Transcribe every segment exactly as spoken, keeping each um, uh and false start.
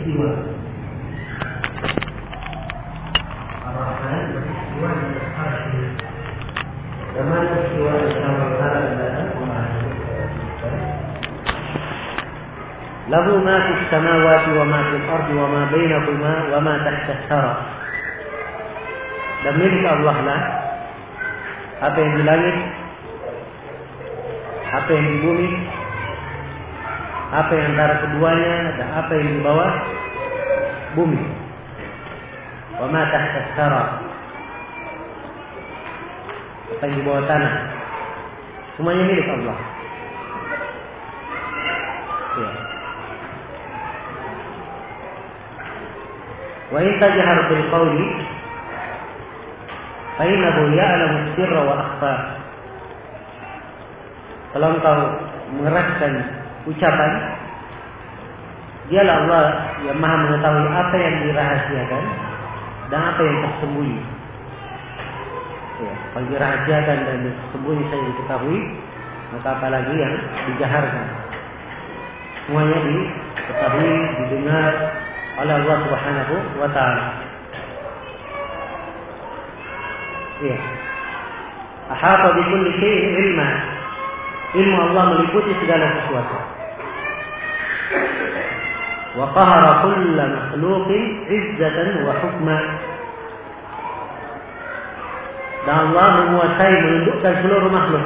beristiwa. Ar-Rahman beristiwa di atas arsy. Zaman istiwa bersama Allah adalah lahu ma fis samawati wa ma fil ardi wa ma bainahuma wa ma tahta as-sara. Dan milik Allah lah apa yang di langit, apa yang di bumi, apa yang antara keduanya, dan apa yang di bawah bumi. Wa ma tahta as-sara, apa yang di bawah tanah, semuanya milik Allah. Ya. Wa in tajhar bil qawli fa innahu ya'lamu sirra wa akhfa. Kalau engkau mengeraskan ucapan, dialah Allah yang Maha mengetahui apa yang dirahasiakan dan apa yang tersembunyi. Ya, kalau dirahasiakan dan tersembunyi saya diketahui, maka apalagi yang dijaharkan. Semuanya diketahui, didengar oleh Allah Subhanahu wa taala. Ya. Ahata bi kulli syai'in ilma. Ilmu Allah meliputi segala sesuatu. Wa qahara kulla makhluqin 'izzatan wa hukma. Dan Allah menguasai, menundukkan seluruh makhluk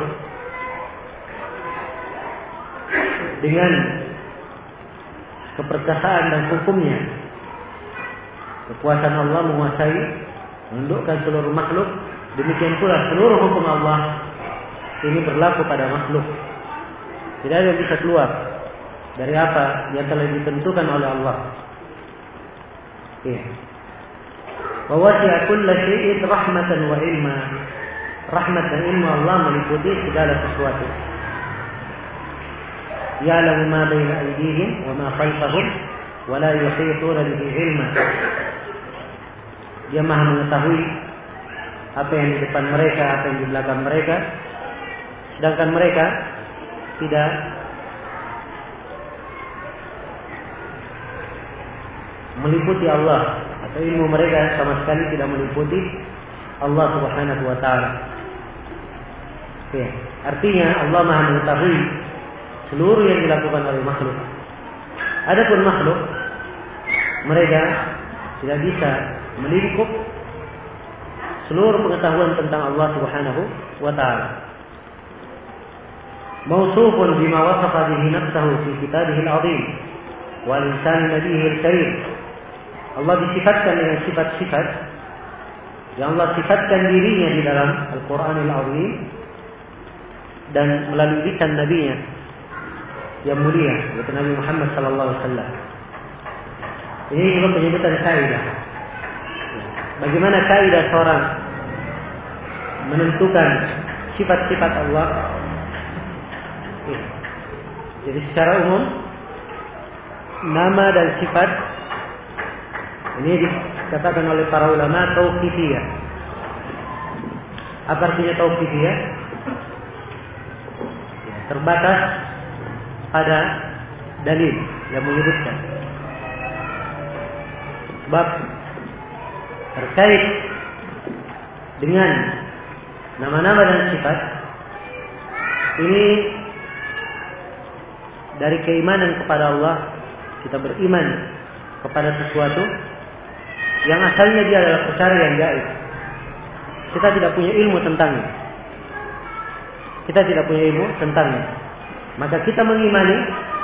dengan keperkasaan dan hukumnya. Kekuasaan Allah menguasai, menundukkan seluruh makhluk. Demikian pula seluruh hukum Allah ini berlaku pada makhluk. Tidak ada yang bisa keluar dari apa yang telah ditentukan oleh Allah. Iya. Wa wasi'a kulla syai'in rahmatan wa ilma. Rahmat dan ilmu Allah meliputi segala sesuatu. Ya'lamu ma baina aydihim wa ma khalfahum wa la yuhituna bihi ilma. Dia Maha mengetahui apa yang di depan mereka, apa yang di belakang mereka, sedangkan mereka tidak meliputi Allah, atau ilmu mereka sama sekali tidak meliputi Allah Subhanahu wa taala. Ya, artinya Allah Maha mengetahui seluruh yang dilakukan oleh makhluk. Adapun makhluk, mereka tidak bisa melingkup seluruh pengetahuan tentang Allah Subhanahu wa taala. Mausufun bima wasafa bihi nafsahu fi kitabihil azim wa lisan nabiyil karim. Allah disifatkan dengan sifat-sifat yang Allah sifatkan dirinya di dalam Al-Qur'anil Azim dan melalui lisan nabinya yang mulia, yaitu Nabi Muhammad sallallahu alaihi wasallam. Ini juga penyebutan kaidah. Bagaimana kaidah seorang menentukan sifat-sifat Allah? Ya. Jadi secara umum nama dan sifat ini dikatakan oleh para ulama tauqifiyah. Apa artinya tauqifiyah? Ya, terbatas pada dalil yang menyebutkan. Sebab terkait dengan nama-nama dan sifat ini dari keimanan kepada Allah, kita beriman kepada sesuatu yang asalnya dia adalah perkara yang gaib. Kita tidak punya ilmu tentangnya. Kita tidak punya ilmu tentangnya. Maka kita mengimani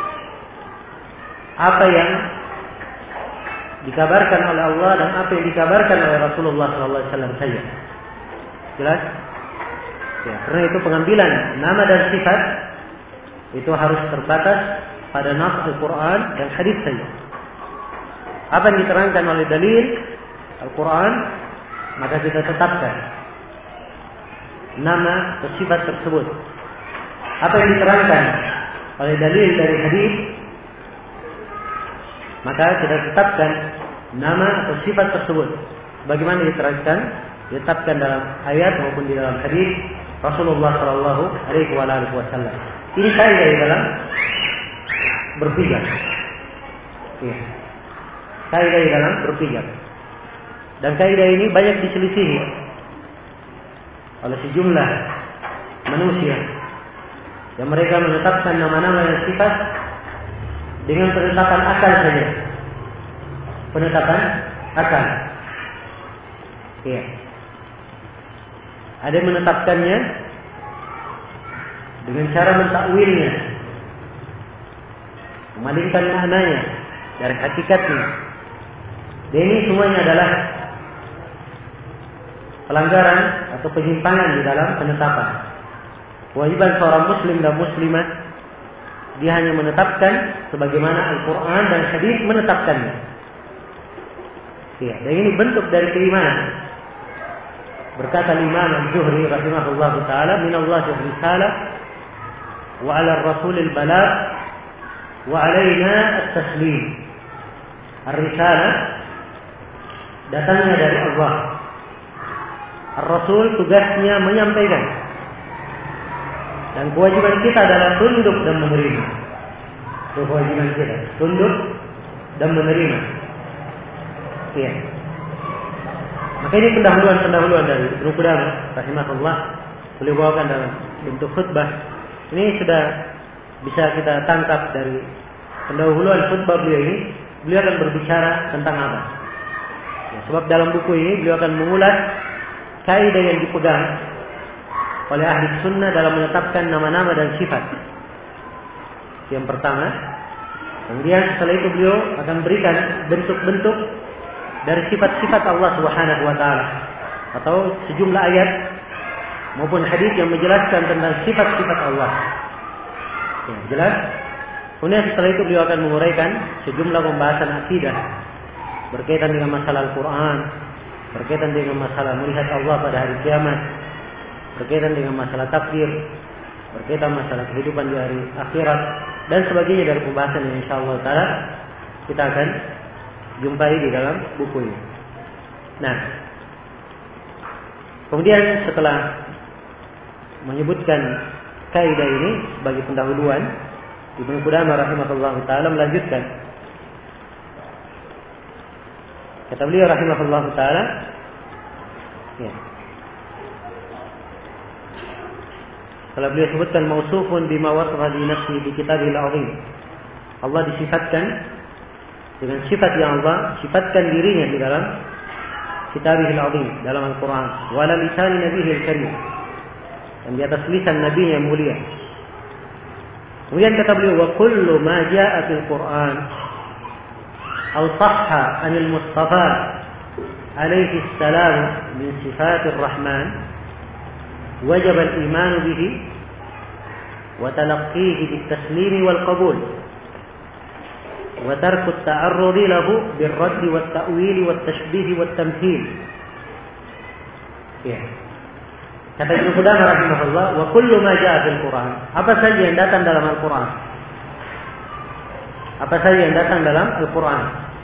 apa yang dikabarkan oleh Allah dan apa yang dikabarkan oleh Rasulullah sallallahu alaihi wasallam saja. Jelas? Ya, karena itu pengambilan nama dan sifat itu harus terbatas pada nas Al-Quran dan hadis saja. Apa yang diterangkan oleh dalil Al-Quran, maka kita tetapkan nama atau sifat tersebut. Apa yang diterangkan oleh dalil dari hadis, maka kita tetapkan nama atau sifat tersebut. Bagaimana diterangkan, ditetapkan dalam ayat maupun di dalam hadis Rasulullah Shallallahu Alaihi Wasallam. Ini saya di dalam berpikir. Ya. kaidah dalam berpijak. Dan kaidah ini banyak diselisihi oleh sejumlah manusia yang mereka menetapkan nama-nama dan sifat dengan penetapan akal saja. Penetapan akal. Ya. Ada yang menetapkannya dengan cara mentakwilnya, memalingkan maknanya dari hakikatnya. Dan ini semuanya adalah pelanggaran atau penyimpangan di dalam penetapan. Kewajiban seorang muslim dan muslimah, dia hanya menetapkan sebagaimana Al-Quran dan hadis menetapkannya. Ya, dan ini bentuk dari keimanan. Berkata Imam Al-Zuhri rahimahullah taala, "Minallahi risalah wa 'ala ar-rasul al-balagh wa 'alaina at-taslim." Ar-risalah datangnya dari Allah. Ar-Rasul tugasnya menyampaikan. Dan kewajiban kita adalah tunduk dan menerima. Itu kewajiban kita, tunduk dan menerima. Iya. Maka ini pendahuluan-pendahuluan dari Ibnu Qudamah rahimahullah, beliau bawakan dalam bentuk khutbah. Ini sudah bisa kita tangkap dari pendahuluan khutbah beliau ini. Beliau akan berbicara tentang apa? Ya, sebab dalam buku ini beliau akan mengulas kaidah yang dipegang oleh ahli sunnah dalam menetapkan nama-nama dan sifat. Yang pertama, kemudian setelah itu beliau akan berikan bentuk-bentuk dari sifat-sifat Allah Subhanahu wa taala atau sejumlah ayat maupun hadis yang menjelaskan tentang sifat-sifat Allah. Ya, jelas? Kemudian setelah itu beliau akan menguraikan sejumlah pembahasan akidah berkaitan dengan masalah Al-Quran, berkaitan dengan masalah melihat Allah pada hari kiamat, berkaitan dengan masalah takdir, berkaitan masalah kehidupan di hari akhirat, dan sebagainya dari pembahasan yang insyaallah taala kita akan jumpai di dalam buku ini. Nah, kemudian setelah menyebutkan kaidah ini sebagai pendahuluan, Ibnu Qudamah rahimahullah taala melanjutkan. Kata beliau rahimahullah taala, ya. Setelah beliau sebutkan mausufun bima wasafa bi nafsihi di kitabil azim. Allah disifatkan dengan sifat yang Allah sifatkan dirinya di dalam Kitabihil Azim, dalam Al-Quran. Wala lisan nabiyil karim, dan di atas lisan Nabi yang mulia. Kemudian kata beliau, wa kullu ma jaa fil Quran aw sahha anil Mustafa alaihi salam min sifatir Rahman wajib al-iman bihi wa talaqqihi bit taslim wal qabul wa tarku at-ta'arrud lahu bil radd wat ta'wil wat tashbih wat tamthil. Ya. Kata Ibnu Qudamah rahimahullah, wa kullu ma jaa fil Quran, apa saja yang datang dalam Al-Quran, apa saja yang datang dalam Al-Quran,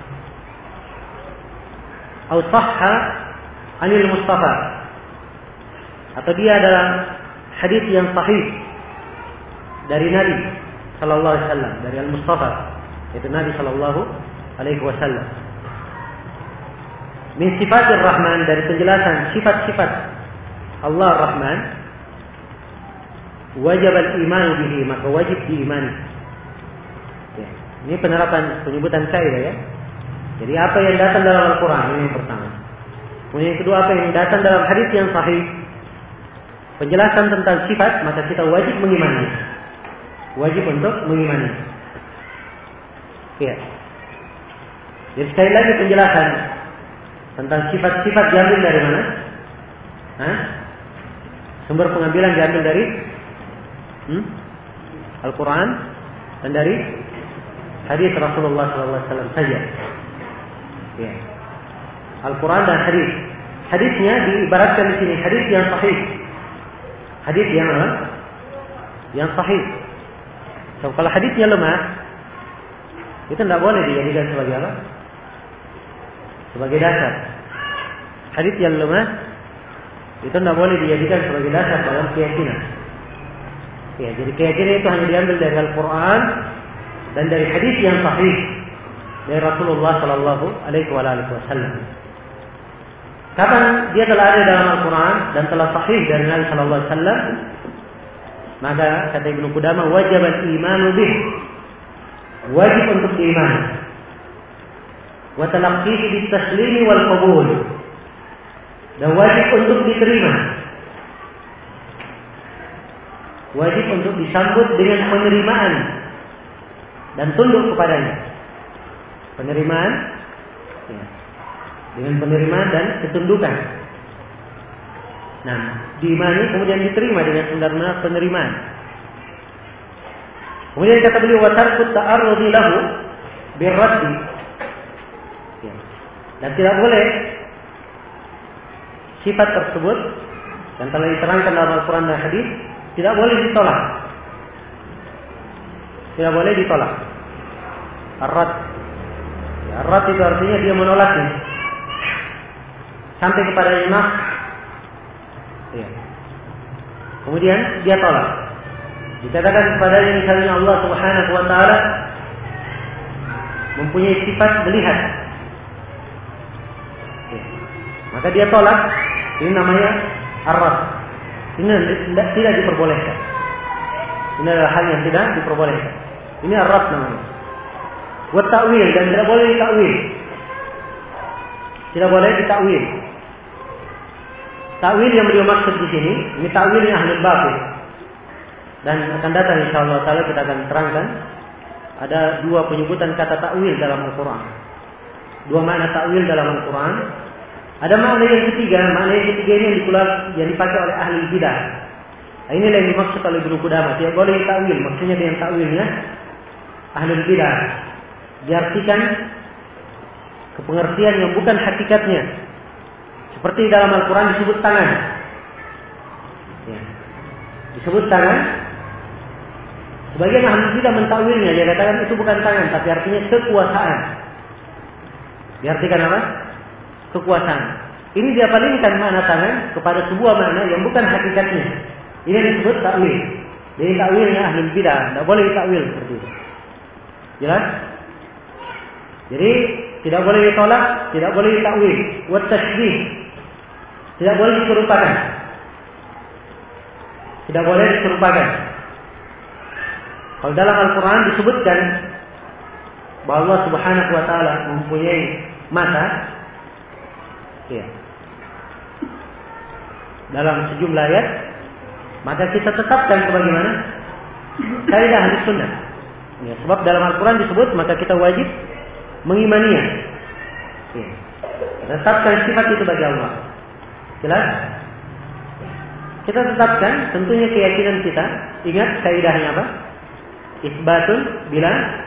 au sahha anil Mustafa, atau dia adalah hadis yang sahih dari Nabi sallallahu alaihi wasallam, dari Al-Mustafa, yaitu Nabi sallallahu alaihi wasallam. Min sifatir Rahman, dari penjelasan sifat-sifat Allah Rahman, wajib al-iman bihi, maka wajib diimani. Ya, ini penerapan penyebutan kaidah ya. Jadi apa yang datang dalam Al-Quran, ini yang pertama. Kemudian yang kedua, apa yang datang dalam hadis yang sahih, penjelasan tentang sifat, maka kita wajib mengimani. Wajib untuk mengimani. Ya. Jadi sekali lagi penjelasan tentang sifat-sifat diambil dari mana? Hah? Sumber pengambilan diambil dari hmm? Al-Quran dan dari hadis Rasulullah sallallahu alaihi wasallam saja. Ya. Al-Quran dan hadis. Hadisnya diibaratkan di sini hadis yang sahih. Hadis yang apa? Yang sahih. So, kalau hadisnya lemah, itu tidak boleh dijadikan sebagai apa? Sebagai dasar. Hadis yang lemah itu tidak boleh dijadikan sebagai dasar dalam keyakinan. Ya, jadi keyakinan itu hanya diambil dari Al-Quran dan dari hadis yang sahih. dari Rasulullah Shallallahu Alaihi Wasallam. Kapan dia telah ada dalam Al-Quran dan telah sahih dari Nabi Shallallahu Alaihi Wasallam, maka kata Ibnu Qudamah, wajib al-imanu bih, wajib untuk diimani. Wa talaqqihi bit-taslimi wal qabul, dan wajib untuk diterima, wajib untuk disambut dengan penerimaan dan tunduk kepadanya. Penerimaan, ya, dengan penerimaan dan ketundukan. Nah, diimani kemudian diterima dengan benar-benar penerimaan. Kemudian kata beliau, wa tarku ta'arrudi lahu birraddi. Ya. Dan tidak boleh sifat tersebut yang telah diterangkan dalam Al-Quran dan Hadis tidak boleh ditolak. Tidak boleh ditolak. Ar-rad. Ya, ar-rad itu artinya dia menolaknya sampai kepada nas. Ya. Kemudian dia tolak. Dikatakan kepadanya misalnya Allah Subhanahu wa taala mempunyai sifat melihat. Ya. Maka dia tolak. Ini namanya ar-rad. Ini tidak, tidak diperbolehkan. Ini adalah hal yang tidak diperbolehkan. Ini ar-rad namanya. Wa ta'wil, dan tidak boleh ditakwil. Tidak boleh ditakwil. Takwil yang beliau maksud di sini, ini takwilnya ahlul batil. Dan akan datang insyaallah taala kita akan terangkan ada dua penyebutan kata takwil dalam Al-Qur'an. Dua makna takwil dalam Al-Qur'an. Ada makna yang ketiga, makna yang ketiga ini yang dikulas yang dipakai oleh ahli bidah. Nah, inilah yang dimaksud oleh Ibnu Qudamah. Tidak boleh takwil, maksudnya dengan takwilnya ahli bidah diartikan kepengertian yang bukan hakikatnya. Seperti dalam Al-Quran disebut tangan. Ya. Disebut tangan. Sebagian ahli bidah mentakwilnya, dia katakan itu bukan tangan, tapi artinya kekuasaan. Diartikan apa? Kekuasaan. Ini dia palingkan makna tangan kepada sebuah makna yang bukan hakikatnya. Ini disebut takwil. Jadi takwilnya ahli bidah, tidak boleh takwil seperti itu. Jelas? Jadi tidak boleh ditolak, tidak boleh ditakwil. Wa tashbih, tidak boleh diserupakan. Tidak boleh diserupakan. Kalau dalam Al-Quran disebutkan bahwa Allah Subhanahu wa taala mempunyai mata, ya, dalam sejumlah ayat, maka kita tetapkan sebagaimana kaidah ahli sunnah. Ya, sebab dalam Al-Quran disebut, maka kita wajib mengimaninya. Ya. Tetapkan sifat itu bagi Allah. Jelas? Kita tetapkan tentunya keyakinan kita. Ingat kaidahnya apa? Isbatun bila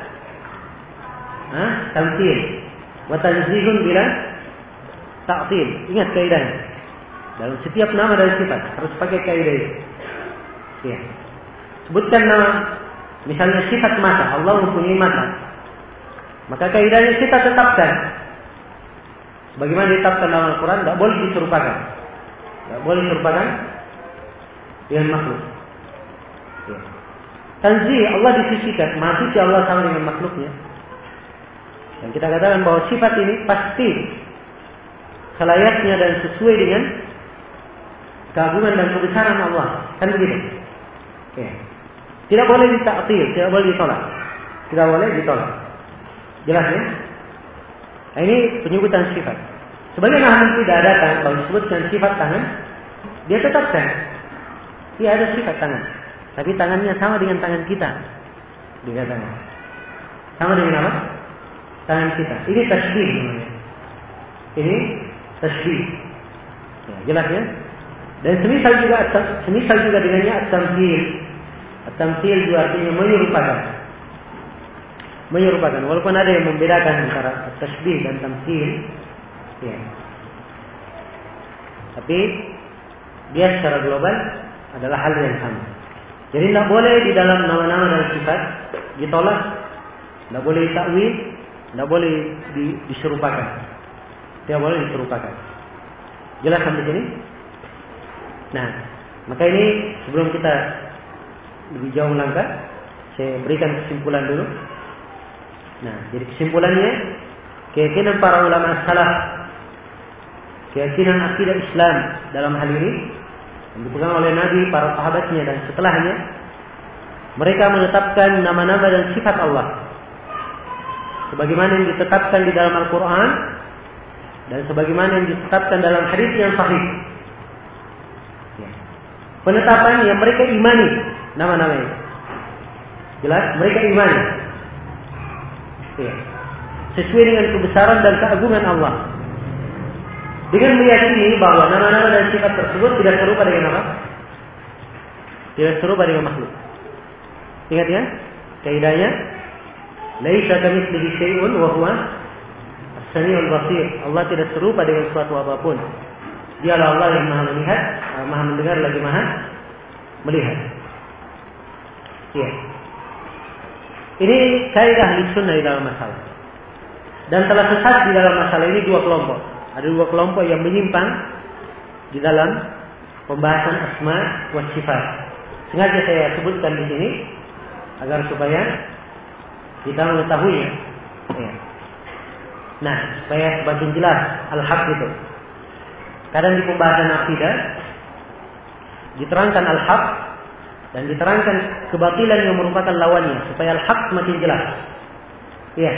ah, tamthil, wa tanzihun bila ta'til. Ingat kaidahnya. Dalam setiap nama dan sifat harus pakai kaidah itu. Ya. Sebutkan nama, misalnya sifat mata, Allah mempunyai mata. Maka kaidahnya kita tetapkan. Bagaimana ditetapkan dalam Al-Quran, tidak boleh diserupakan. Tidak boleh diserupakan dengan makhluk. Ya. Tanzih, Allah disucikan. Maha suci Allah sama dengan makhluknya. Dan kita katakan bahwa sifat ini pasti selayaknya dan sesuai dengan keagungan dan kebesaran Allah. Kan begitu? Ya. Tidak boleh ditaktil, tidak boleh ditolak. Tidak boleh ditolak. Jelas ya? Nah, ini penyebutan sifat. Sebagian ahli tidak datang kalau disebutkan sifat tangan, dia tetapkan. Dia ada sifat tangan, tapi tangannya sama dengan tangan kita. Dikatakan sama dengan apa? Tangan kita. Ini tasbih namanya. Ini tasbih. Ya, jelas ya? Dan semisal juga semisal juga dengannya at-tamthil. At-tamthil juga artinya menyerupakan. Menyerupakan, walaupun ada yang membedakan antara tasbih dan tamthil, ya. Tapi dia secara global adalah hal yang sama. Jadi tidak boleh di dalam nama-nama dan sifat ditolak, tidak boleh ditakwil, tidak boleh di, diserupakan, tidak boleh diserupakan. Jelas sampai sini? Nah, maka ini sebelum kita lebih jauh melangkah, saya berikan kesimpulan dulu. Nah, jadi kesimpulannya, keyakinan para ulama salaf, keyakinan akidah Islam dalam hal ini yang dipegang oleh Nabi, para sahabatnya dan setelahnya, mereka menetapkan nama-nama dan sifat Allah sebagaimana yang ditetapkan di dalam Al-Quran dan sebagaimana yang ditetapkan dalam hadis yang sahih. Penetapan yang mereka imani nama-nama itu. Jelas, mereka imani. Ya. Sesuai dengan kebesaran dan keagungan Allah. Dengan meyakini bahwa nama-nama dan sifat tersebut tidak serupa dengan apa? Tidak serupa dengan makhluk. Ingat ya, kaidahnya, laisa kamitslihi syai'un wa huwa as-sami'ul basir. Allah tidak serupa dengan suatu apapun. Dialah Allah yang Maha melihat, Maha mendengar lagi Maha melihat. Ya. Ini kaidah ahli sunnah di dalam masalah. Dan telah sesat di dalam masalah ini dua kelompok. Ada dua kelompok yang menyimpang di dalam pembahasan asma wa sifat. Sengaja saya sebutkan di sini agar supaya kita mengetahuinya. Ya. Nah, supaya semakin jelas al-haq itu. Kadang di pembahasan akidah diterangkan al-haq dan diterangkan kebatilan yang merupakan lawannya supaya al-haq semakin jelas. Ya.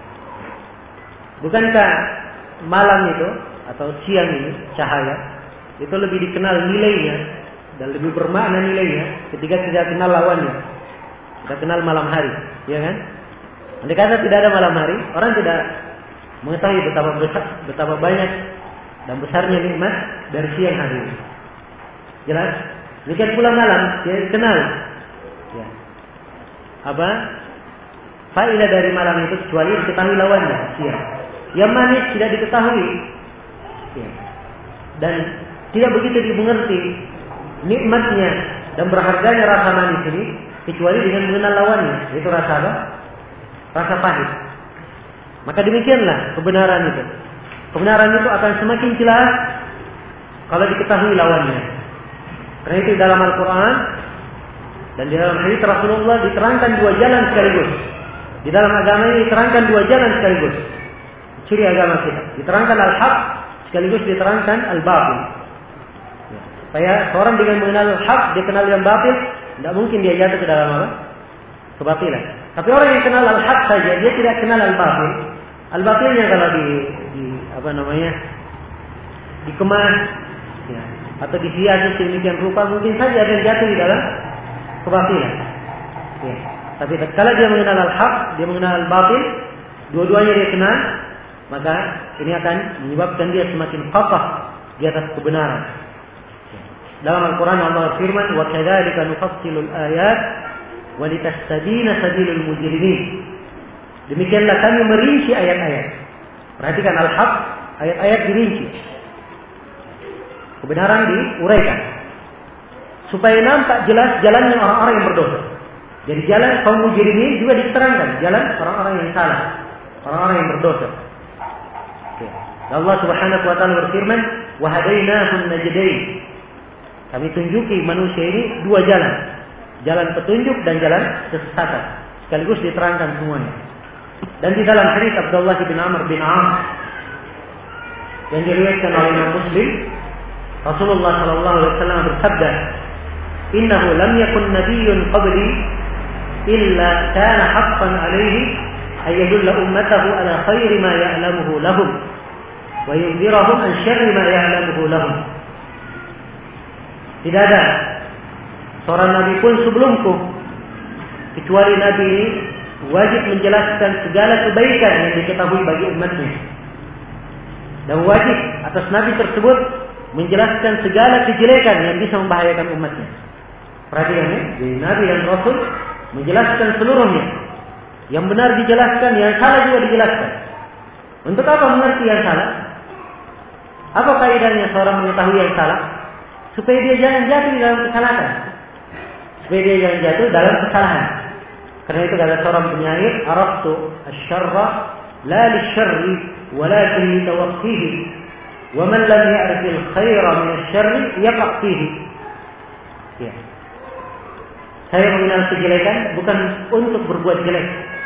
Bukankah malam itu atau siang ini cahaya itu lebih dikenal nilainya dan lebih bermakna nilainya ketika tidak kenal lawannya. Kita kenal malam hari, ya kan? Andai kata tidak ada malam hari, orang tidak mengetahui betapa besar, betapa banyak dan besarnya nikmat dari siang hari ini. Jelas? Demikian pula malam, dia kenal. Ya. Apa? Faedah dari malam itu kecuali diketahui lawannya, siang. Yang manis tidak diketahui. Ya. Dan tidak begitu dimengerti nikmatnya dan berharganya rasa manis ini kecuali dengan mengenal lawannya, yaitu rasa apa? Rasa pahit. Maka demikianlah kebenaran itu. Kebenaran itu akan semakin jelas kalau diketahui lawannya. Karena itu dalam Al-Quran dan di dalam hadits Rasulullah diterangkan dua jalan sekaligus. Di dalam agama ini diterangkan dua jalan sekaligus. Ciri agama kita. Diterangkan al-haq sekaligus diterangkan al-batil. Ya. Supaya seorang dengan mengenal al-haq, dia kenal yang batil, tidak mungkin dia jatuh ke dalam apa? Kebatilan. Tapi orang yang kenal al-haq saja, dia tidak kenal al-batil. Al-batilnya kalau di, di apa namanya? dikemas ya, atau dihiasi sedemikian rupa, mungkin saja akan jatuh di dalam kebatilan. Ya. Tapi kalau dia mengenal al-haq, dia mengenal al-batil, dua-duanya dia kenal, maka ini akan menyebabkan dia semakin kokoh di atas kebenaran. Dalam Al-Quran Allah firman, wa kadzalika nufassilul ayat wa litastabina sabilul mujrimin. Demikianlah kami merinci ayat-ayat. Perhatikan al-haq, ayat-ayat dirinci. Kebenaran diuraikan supaya nampak jelas jalannya orang-orang yang berdosa. Jadi jalan kaum mujrimin juga diterangkan, jalan orang-orang yang salah, orang-orang yang berdosa. Allah Subhanahu wa taala berfirman, "Wa hadainahum najdain." Kami tunjuki manusia ini dua jalan. Jalan petunjuk dan jalan kesesatan. Sekaligus diterangkan semuanya. Dan di dalam hadis Abdullah bin Amr bin As yang diriwayatkan oleh Imam Muslim, Rasulullah sallallahu alaihi wasallam bersabda, "Innahu lam yakun nabiyyun qabli illa kana haqqan alaihi ay yadulla ummatahu ala khairi ma ya'lamuhu lahum wa yunzirahum an syarri ma ya'lamuhu lahum." Tidak ada seorang nabi pun sebelumku kecuali nabi ini wajib menjelaskan segala kebaikan yang diketahui bagi umatnya. Dan wajib atas nabi tersebut menjelaskan segala kejelekan yang bisa membahayakan umatnya. Perhatikan ya, jadi nabi dan rasul menjelaskan seluruhnya. Yang benar dijelaskan, yang salah juga dijelaskan. Untuk apa mengerti yang salah? Apa kaidahnya seorang mengetahui yang salah? Supaya dia jangan jatuh dalam kesalahan. Supaya dia jangan jatuh dalam kesalahan. Karena itu kata seorang penyair, "Araftu asy-syarra la lisyarri walakin litawaqqihi. Wa man lam ya'rif al-khaira min asy-syarri yaqa' fihi." Ya. Saya mengenal kejelekan bukan untuk berbuat jelek,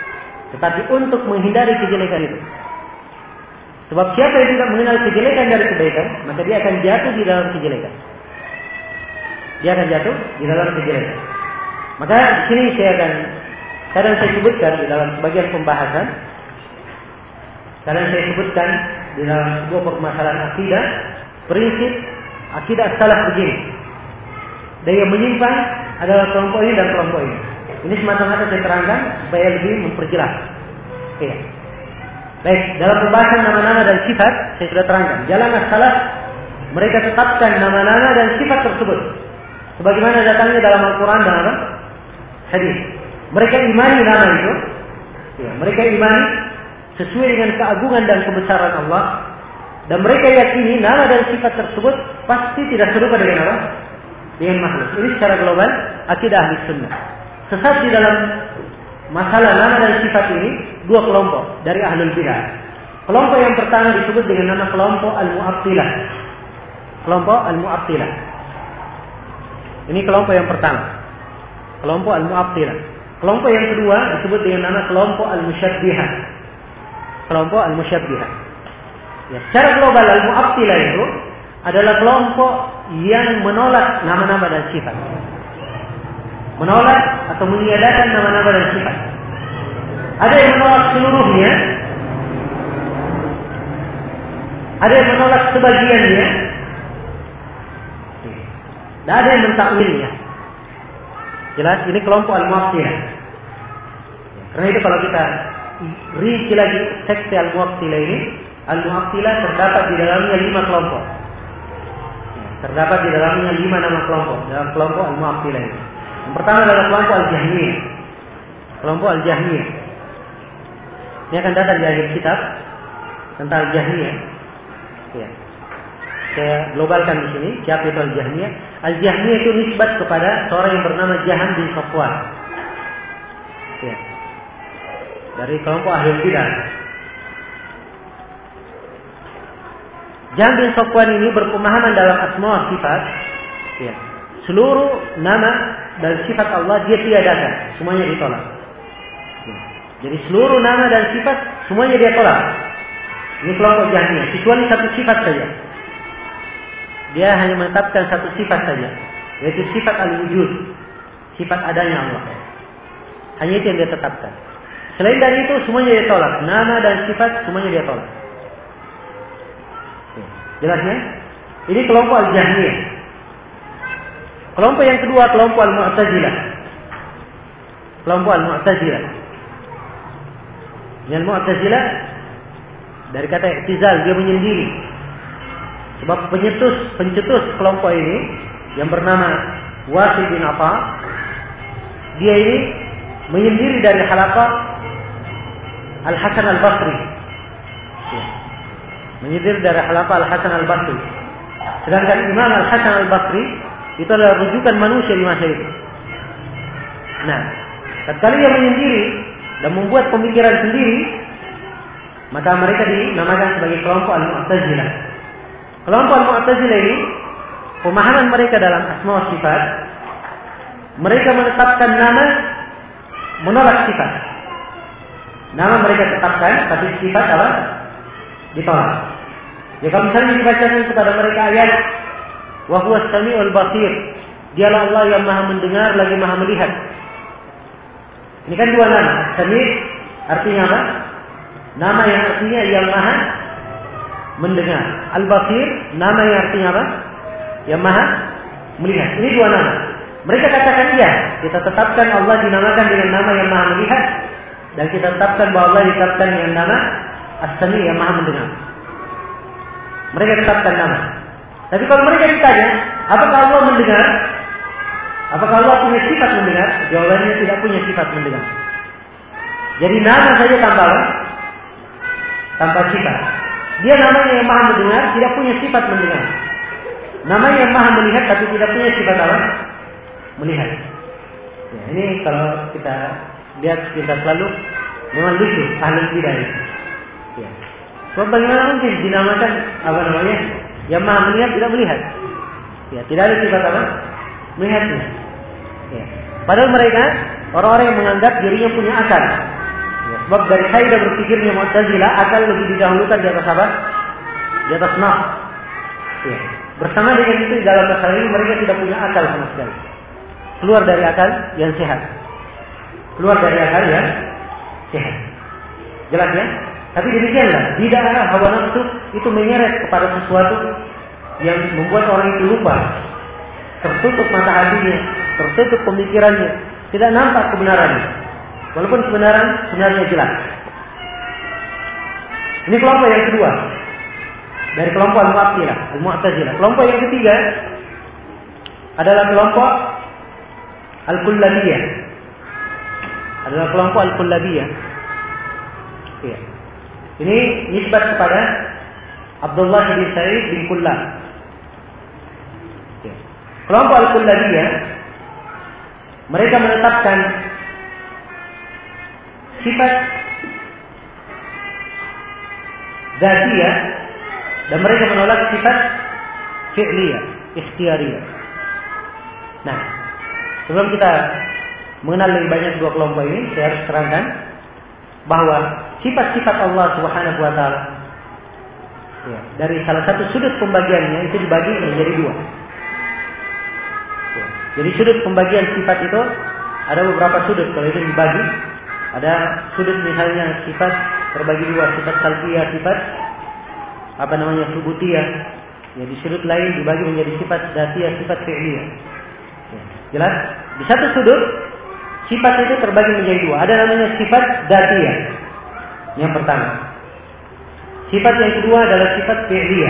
tetapi untuk menghindari kejelekan itu. Sebab siapa yang tidak mengenal kejelekan dari kebaikan, maka dia akan jatuh di dalam kejelekan. Dia akan jatuh di dalam kejelekan. Maka di sini saya akan kadang saya sebutkan di dalam sebagian pembahasan, kadang saya sebutkan di dalam sebuah permasalahan akidah, prinsip akidah salaf begini. Dan yang menyimpang adalah kelompok ini dan kelompok ini. Ini semata-mata saya terangkan supaya lebih memperjelas. Oke. Baik, dalam pembahasan nama-nama dan sifat saya sudah terangkan. Jalan as-salaf mereka tetapkan nama-nama dan sifat tersebut sebagaimana datangnya dalam Al-Quran dan apa? Hadis. Mereka imani nama itu. Ya, mereka imani sesuai dengan keagungan dan kebesaran Allah. Dan mereka yakini nama dan sifat tersebut pasti tidak serupa dengan apa? Dengan makhluk. Ini secara global akidah ahli sunnah. Sesat di dalam masalah nama dan sifat ini dua kelompok dari ahlul bidah. Kelompok yang pertama disebut dengan nama kelompok al-mu'attilah. Kelompok al-mu'attilah. Ini kelompok yang pertama. Kelompok al-mu'attilah. Kelompok yang kedua disebut dengan nama kelompok al-musyabbihah. Kelompok al-musyabbihah. Ya, secara global al-mu'attilah itu adalah kelompok yang menolak nama-nama dan sifat. Menolak atau meniadakan nama-nama dan sifat. Ada yang menolak seluruhnya, ada yang menolak sebagiannya, dan ada yang mentakwilnya. Jelas ini kelompok al-mu'attilah. Karena itu kalau kita rinci lagi sekte al-mu'attilah ini, al-mu'attilah terdapat di dalamnya lima kelompok. Terdapat di dalamnya lima nama kelompok dalam kelompok al-mu'attilah ini. Yang pertama adalah kelompok al-jahmiyah. Kelompok al-jahmiyah. Ini akan datang di akhir kitab tentang al-jahmiyah. Ya. Saya globalkan di sini siapa itu al-jahmiyah. Al-jahmiyah itu nisbat kepada seorang yang bernama Jaham bin Safwan. Ya. Dari kelompok ahlul bidah. Jaham bin Safwan ini berpemahaman dalam asma wa sifat. Ya. Seluruh nama dan sifat Allah dia tiadakan, semuanya ditolak. Ya. Jadi seluruh nama dan sifat semuanya dia tolak. Ini kelompok Jahmiyah, kecuali satu sifat saja. Dia hanya menetapkan satu sifat saja, yaitu sifat al-wujud, sifat adanya Allah. Hanya itu yang dia tetapkan. Selain dari itu semuanya dia tolak, nama dan sifat semuanya dia tolak. Jelasnya? Ini kelompok al-Jahmiyah. Kelompok yang kedua kelompok al-Mu'tazilah. Kelompok al-Mu'tazilah. Yang Mu'tazilah dari kata i'tizal, dia menyendiri. Sebab penyetus pencetus kelompok ini yang bernama Wasil bin Atha, dia ini menyendiri dari halaqah Al-Hasan Al-Basri. Ya. Menyendiri dari halaqah Al-Hasan Al-Basri. Sedangkan Imam Al-Hasan Al-Basri itu adalah rujukan manusia di masa itu. Nah, tatkala dia menyendiri dan membuat pemikiran sendiri, maka mereka dinamakan sebagai kelompok al-Mu'tazilah. Kelompok al-Mu'tazilah ini, pemahaman mereka dalam asma wa sifat, mereka menetapkan nama, menolak sifat. Nama mereka tetapkan, tapi sifat apa? Ditolak. Ya kalau misalnya dibacakan kepada mereka ayat wa huwa as-sami'ul basir, dialah Allah yang maha mendengar lagi maha melihat. Ini kan dua nama. Sami' artinya apa? Nama yang artinya yang maha mendengar. Al-Basir nama yang artinya apa? Yang maha melihat. Ini dua nama. Mereka katakan iya, kita tetapkan Allah dinamakan dengan nama yang maha melihat, dan kita tetapkan bahwa Allah ditetapkan dengan nama As-Sami' yang maha mendengar. Mereka tetapkan nama. Tapi kalau mereka ditanya, apakah Allah mendengar? Apakah Allah punya sifat mendengar? Jawabannya tidak punya sifat mendengar. Jadi nama saja tanpa tanpa sifat. Dia namanya yang maha mendengar, tidak punya sifat mendengar. Namanya yang maha melihat, tapi tidak punya sifat apa? Melihat. Ya, ini kalau kita lihat kita selalu memang lucu ahli bidah ini. Ya. Sebab bagaimana mungkin dinamakan apa namanya? Yang maha melihat tidak melihat. Ya, tidak ada sifat apa? Melihatnya. Ya. Padahal mereka orang-orang yang menganggap dirinya punya akal. Ya. Sebab dari kaidah berpikirnya Mu'tazilah, akal lebih didahulukan di atas apa? Di atas nafs. Ya. Bersama dengan itu dalam masalah ini mereka tidak punya akal sama sekali. Keluar dari akal yang sehat. Keluar dari akal yang sehat. Jelas ya? Tapi demikianlah, tidak ada hawa nafsu itu menyeret kepada sesuatu yang membuat orang itu lupa. Tertutup mata hatinya, tertutup pemikirannya, tidak nampak kebenarannya. Walaupun kebenaran sebenarnya jelas. Ini kelompok yang kedua dari kelompok Al-Mu'attilah, Al-Mu'tazilah. Kelompok yang ketiga adalah kelompok Al-Kullabiyah. Adalah kelompok Al-Kullabiyah. Ya. Ini nisbat kepada Abdullah bin Sa'id bin Kullab. Ya. Kelompok Al-Kullabiyah mereka menetapkan sifat dzatiyah dan mereka menolak sifat fi'liyah, ikhtiyariyah. Nah, sebelum kita mengenal lebih banyak dua kelompok ini, saya harus terangkan bahwa sifat-sifat Allah Subhanahu wa taala ya, dari salah satu sudut pembagiannya itu dibagi menjadi dua. Ya, jadi sudut pembagian sifat itu ada beberapa sudut kalau itu dibagi. Ada sudut misalnya sifat terbagi dua, sifat salbiyah, sifat apa namanya subutiyah. Ya, di sudut lain dibagi menjadi sifat dzatiyah, sifat fi'liyah. Ya, jelas? Di satu sudut sifat itu terbagi menjadi dua. Ada namanya sifat dzatiyah. Yang pertama. Sifat yang kedua adalah sifat fi'liyah.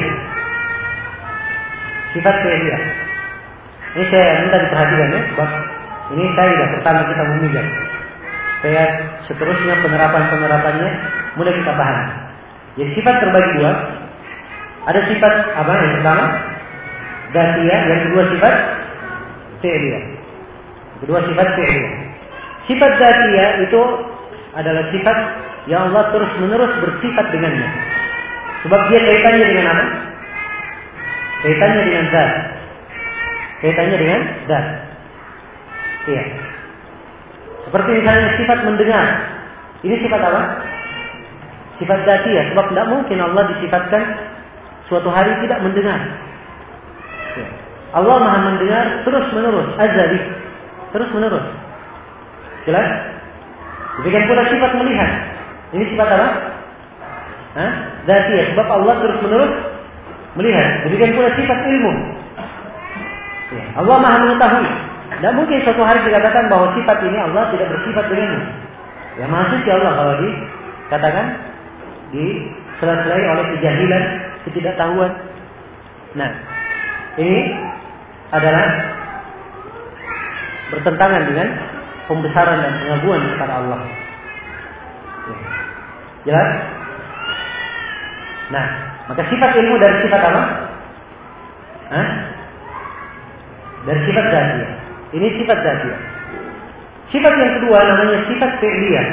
Sifat fi'liyah. Ini saya minta diperhatikan ya, sebab ini kaidah pertama kita memijak. Supaya seterusnya penerapan-penerapannya mulai kita paham. Jadi sifat terbagi dua. Ada sifat apa yang pertama? Dzatiyah, yang kedua sifat fi'liyah. Yang kedua sifat fi'liyah. Sifat dzatiyah itu adalah sifat yang Allah terus-menerus bersifat dengannya. Sebab dia kaitannya dengan apa? Kaitannya dengan zat. Kaitannya dengan zat. Iya. Seperti misalnya sifat mendengar. Ini sifat apa? Sifat dzatiyah. Sebab tidak mungkin Allah disifatkan suatu hari tidak mendengar. Ya. Allah Maha mendengar terus menerus, azali, terus menerus. Jelas? Demikian pula sifat melihat. Ini sifat apa? Hah? Dzatiyah. Sebab Allah terus menerus melihat. Demikian pula sifat ilmu. Ya. Allah Maha mengetahui. Tidak mungkin suatu hari dikatakan bahwa sifat ini Allah tidak bersifat dengannya. Ya maha suci Allah kalau dikatakan diselesai oleh kejahilan, ketidaktahuan. Nah, ini adalah bertentangan dengan pembesaran dan pengaguan kepada Allah. Ya. Jelas? Nah, maka sifat ilmu dari sifat apa? Hah? Dari sifat dzatiyah. Ini sifat dzatiyah. Sifat yang kedua namanya sifat fi'liyah.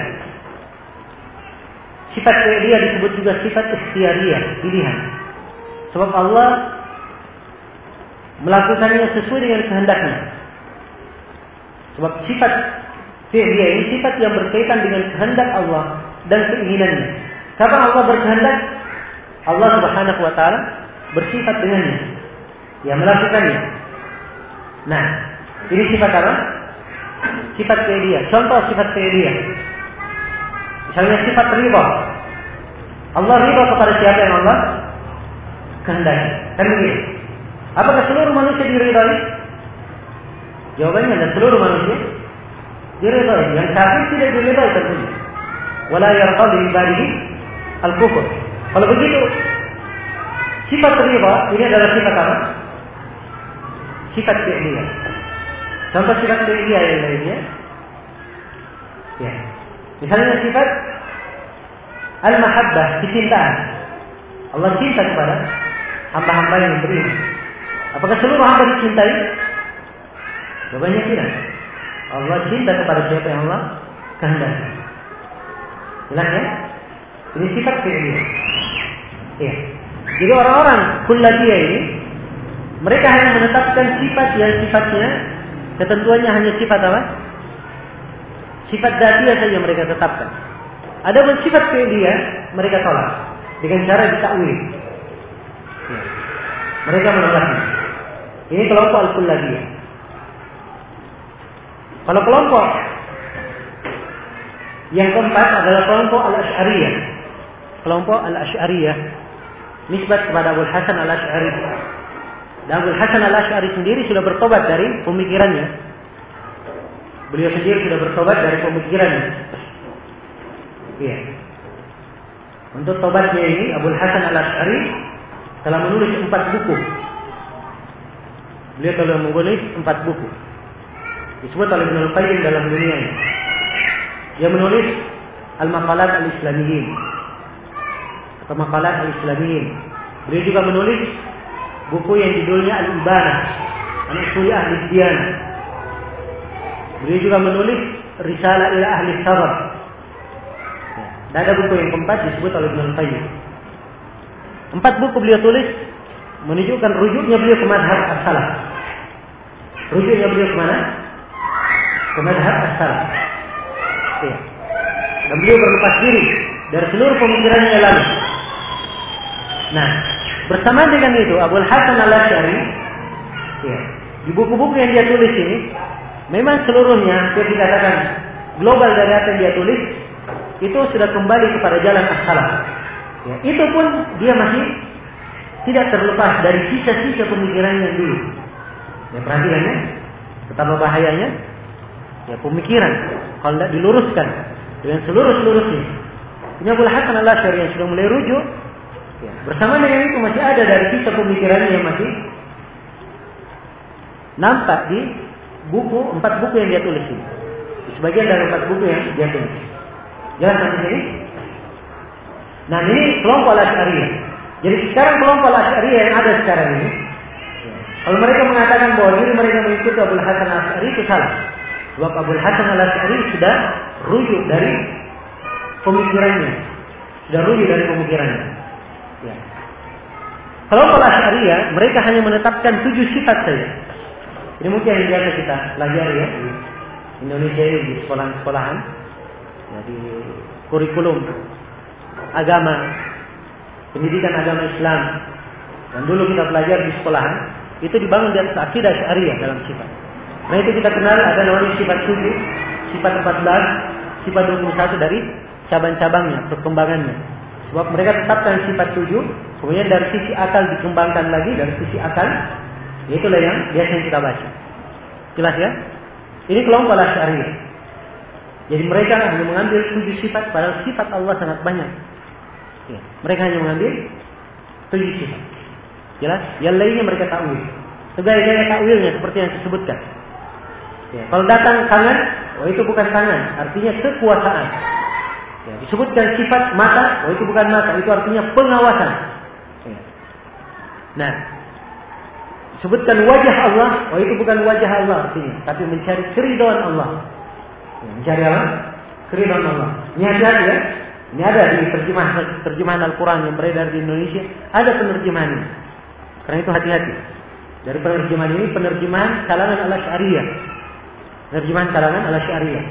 Sifat fi'liyah disebut juga sifat ikhtiyariyah, pilihan. Sebab Allah melakukannya sesuai dengan kehendaknya. Sebab sifat fi'liyah ini sifat yang berkaitan dengan kehendak Allah dan keinginannya. Kapan Allah berkehendak, Allah Subhanahu wa taala bersifat dengannya. Ya, melakukannya. Nah, ini sifat apa? Sifat fi'liyah. Contoh sifat fi'liyah. Misalnya sifat ridha. Allah ridha kepada siapa yang Allah kehendaki. Kan begitu? Apakah seluruh manusia diridhai? Jawabannya adalah seluruh manusia diridhai. Yang kafir tidak diridhai tentunya. Wala yarda li ibadihi al-kufur. Kalau begitu, sifat ridha ini adalah sifat apa? Sifat fi'liyah. Contoh sifat fi'liyah yang lainnya. Ya. Misalnya sifat al-mahabbah, kecintaan. Allah cinta kepada hamba-hamba yang beriman. Apakah seluruh hamba dicintai? Jawabannya tidak. Allah cinta kepada siapa yang Allah kehendaki. Jelas ya? Ini sifat fi'liyah. Ya. Jadi orang-orang kullabiyah ini mereka hanya menetapkan sifat yang sifatnya ketentuannya hanya sifat apa? Sifat dzatiyah saja mereka tetapkan. Ada pun sifat fi'liyah mereka tolak dengan cara ditakwil. Ya. Mereka menolaknya. Ini kelompok al-kullabiyah. Kalau kelompok yang keempat adalah kelompok al-Asy'ariyah. Kelompok al-Asy'ariyah nisbat kepada Abul Hasan al-Asy'ari. Dan Abul Hasan al-Asy'ari sendiri sudah bertobat dari pemikirannya. Beliau sendiri sudah bertobat dari pemikirannya. Iya. Untuk tobatnya ini Abul Hasan al-Asy'ari telah menulis empat buku. Beliau telah menulis empat buku. Disebut oleh Ibnu Al-Qayyim dalam dunianya. Dia menulis Al-Maqalat Al-Islamiyyin atau Maqalat Al-Islamiyyin. Beliau juga menulis buku yang judulnya Al-Ibanah an Usul Ahli Diyanah. Beliau juga menulis Risalah ila Ahli Sabar. Dan ada buku yang keempat disebut oleh Ibnu Al-Qayyim. Empat buku beliau tulis menunjukkan rujuknya beliau ke mazhab as-salaf. Rujuknya beliau ke mana? Ke mazhab as-salaf. Ya. Dan beliau berlepas diri dari seluruh pemikirannya yang lalu. Nah, bersamaan dengan itu Abul Hasan al-Asy'ari, ya, di buku-buku yang dia tulis ini, memang seluruhnya dia dikatakan global dari apa yang dia tulis itu sudah kembali kepada jalan as-salaf. Ya, itu pun dia masih tidak terlepas dari sisa-sisa pemikirannya yang dulu. Ya, perhatiannya, betapa bahayanya ya pemikiran kalau tidak diluruskan dengan seluruh-seluruhnya. Ini Abul Hasan al-Asy'ari yang sudah mulai rujuk, ya, bersama dengan itu masih ada dari sisa pemikirannya yang masih nampak di buku, empat buku yang dia tulis ini. Sebagian dari empat buku yang dia tulis. Jelas sampai sini? Nah, ini kelompok al-Asy'ariyah. Jadi sekarang kelompok al-Asy'ariyah yang ada sekarang ini, kalau mereka mengatakan bahwa diri mereka mengikuti Abul Hasan al-Asy'ari, itu salah. Sebab Abul Hasan al-Asy'ari sudah rujuk dari pemikirannya, sudah rujuk dari pemikirannya. Ya. Kelompok al-Asy'ariyah mereka hanya menetapkan tujuh sifat saja. Ini mungkin yang biasa kita pelajari ya di Indonesia ini, di sekolah-sekolahan, ya, di kurikulum agama, pendidikan agama Islam. Dan dulu kita belajar di sekolahan, itu dibangun di atas akidah Asy'ariyah dalam sifat. Nah, itu kita kenal ada namanya sifat tujuh, sifat empat belas, sifat dua puluh satu dari cabang-cabangnya, perkembangannya. Sebab mereka tetapkan sifat tujuh, kemudian dari sisi akal dikembangkan lagi, dari sisi akal, itulah yang biasanya kita baca. Jelas ya? Ini kelompok Asy'ariyah. Jadi mereka hanya mengambil tujuh sifat, padahal sifat Allah sangat banyak. Ya, mereka hanya mengambil tujuh sifat. Jelas? Yang lainnya mereka takwil. Segala-gala takwilnya seperti yang disebutkan. Ya, kalau datang tangan, oh itu bukan tangan, artinya kekuasaan. Ya, disebutkan sifat mata, oh itu bukan mata, itu artinya pengawasan. Ya. Nah, disebutkan wajah Allah, oh itu bukan wajah Allah artinya, tapi mencari keridhaan Allah. Ya, mencari apa? Keridhaan Allah. Ini hati-hati ya. Ini ada di terjemahan terjemahan Al-Quran yang beredar di Indonesia, ada penerjemahan ini. Karena itu hati-hati. Dari penerjemahan ini penerjemahan kalangan al-Asy'ariyah. Penerjemahan kalangan al-Asy'ariyah.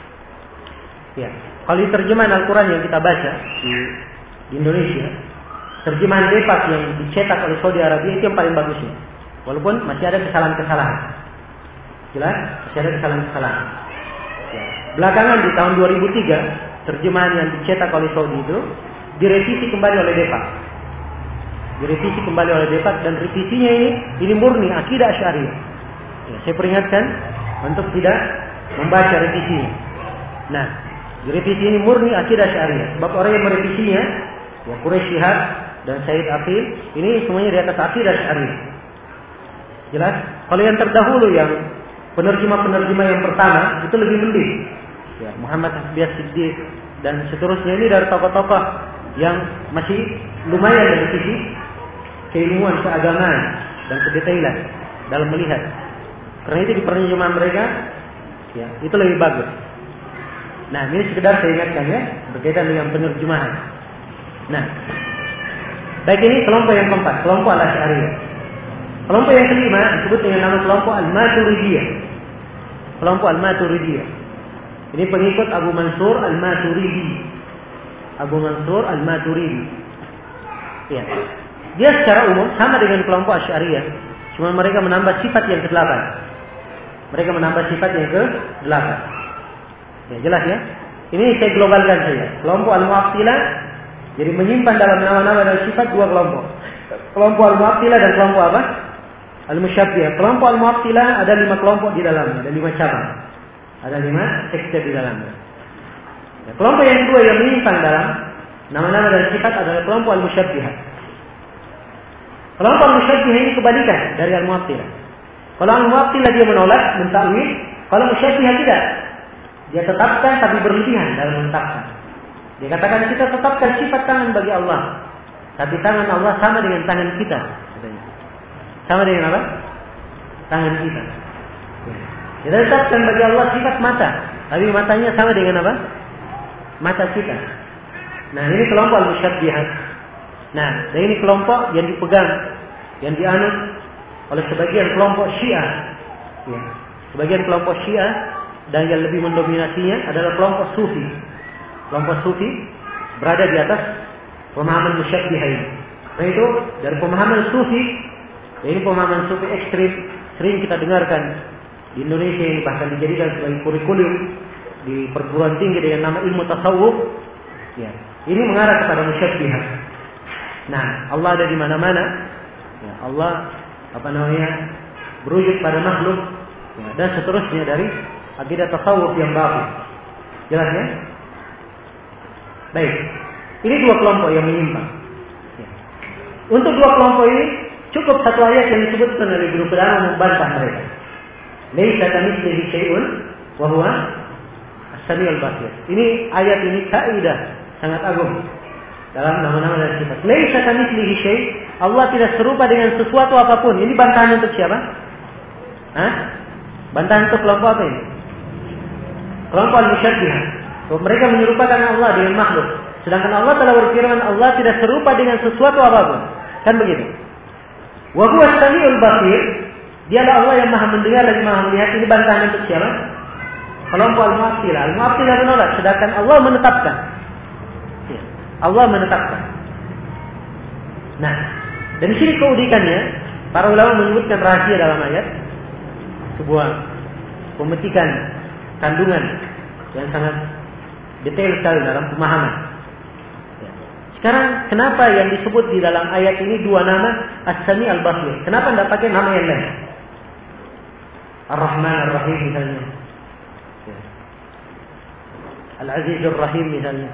Ya. Kalau di terjemahan Al-Quran yang kita baca di, di Indonesia, terjemahan Depak yang dicetak oleh Saudi Arabia itu yang paling bagusnya. Walaupun masih ada kesalahan-kesalahan. Jelas? Masih ada kesalahan-kesalahan. Ya. Belakangan di tahun dua ribu tiga, terjemahan yang dicetak oleh Saudi itu direvisi kembali oleh Depak. Direvisi kembali oleh Depak, dan revisinya ini ini murni akidah Asy'ariyah. Ya, saya peringatkan untuk tidak membaca revisinya. Nah, revisi ini murni akidah Asy'ariyah. Sebab orang yang merevisinya, ya Quraisy Shihab dan Said Aqil, ini semuanya di atas akidah Asy'ariyah. Jelas? Kalau yang terdahulu yang penerjemah-penerjemah yang pertama itu lebih mending. Ya, Muhammad Hasbiyah Siddiq dan seterusnya ini dari tokoh-tokoh yang masih lumayan dari sisi keilmuan, keagamaan dan kedetailan dalam melihat. Karena itu di penerjemahan mereka, ya itu lebih bagus. Nah, ini sekedar saya ingatkan ya berkaitan dengan penerjemahan. Nah, baik, ini kelompok yang keempat, kelompok al-Asy'ariyah. Kelompok yang kelima disebut dengan nama kelompok al-Maturidiyah. Kelompok al-Maturidiyah. Ini pengikut Abu Mansur al-Maturidi. Abu Mansur Al-Maturidi. Ya. Dia secara umum sama dengan kelompok Asy'ariyah, cuma mereka menambah sifat yang kedelapan. Mereka menambah sifat yang kedelapan. Ya, jelas ya? Ini saya globalkan saja. Kelompok Al-Mu'attilah jadi menyimpan dalam nama-nama dan sifat dua kelompok. Kelompok Al-Mu'attilah dan kelompok apa? Al-Musyabbihah. Kelompok Al-Mu'attilah ada lima kelompok di dalamnya, ada lima cabang. Ada lima sekte di dalamnya. Ya, kelompok yang kedua yang menyimpan dalam nama-nama dan sifat adalah kelompok Al-Musyabbihah. Kelompok Al-Musyabbihah ini kebalikan dari Al-Mu'attilah. Kalau Al-Mu'attilah dia menolak, mentakwil, kalau Musyabbihah tidak. Dia tetapkan tapi berlebihan dalam menetapkan. Dia katakan kita tetapkan sifat tangan bagi Allah, tapi tangan Allah sama dengan tangan kita. Sama dengan apa? Tangan kita. Kita tetapkan bagi Allah sifat mata, tapi matanya sama dengan apa? Mata kita. Nah, ini kelompok Al-Musyabbihah. Nah, dan ini kelompok yang dipegang, yang dianut oleh sebagian kelompok Syiah. Ya. Sebagian kelompok Syiah dan yang lebih mendominasinya adalah kelompok Sufi. Kelompok Sufi berada di atas pemahaman Musyabbihah ini. Nah itu dari pemahaman Sufi, ini pemahaman Sufi ekstrim, sering kita dengarkan di Indonesia ini, bahkan dijadikan sebagai kurikulum di perguruan tinggi dengan nama ilmu tasawuf. Ya, ini mengarah kepada Musyabbihah. Nah, Allah ada di mana-mana. Ya, Allah apa namanya berwujud pada makhluk, ya, dan seterusnya dari akidah tasawuf yang baru. Jelas ya? Baik. Ini dua kelompok yang menyimpang. Ya. Untuk dua kelompok ini cukup satu ayat yang disebutkan oleh Ibnu Qudamah membantah mereka. Laisa kamitslihi syai'un wa huwa as-sami'ul basir. Ini ayat ini kaidah sangat agung dalam nama-nama dan sifat. Laisa kamitslihi syai', Allah tidak serupa dengan sesuatu apapun. Ini bantahan untuk siapa? Hah? Bantahan untuk kelompok apa ini? Kelompok Al-Musyabbihah. Mereka menyerupakan Allah dengan makhluk. Sedangkan Allah telah berfirman Allah tidak serupa dengan sesuatu apapun. Kan begitu? Wa huwa as-sami'ul basir. Dialah Allah yang maha mendengar dan maha melihat. Ini bantahan untuk siapa? Kelompok Al-Mu'attilah. Al-Mu'attilah menolak. Sedangkan Allah menetapkan. Allah menetapkan. Nah, dan di sini keunikannya, para ulama menyebutkan rahasia dalam ayat, sebuah pemetikan kandungan yang sangat detail sekali dalam pemahaman. Sekarang kenapa yang disebut di dalam ayat ini dua nama As-Sami' Al-Basir? Kenapa tidak pakai nama yang lain? Ar-Rahman Ar-Rahim misalnya, Al-Azizur Rahim misalnya,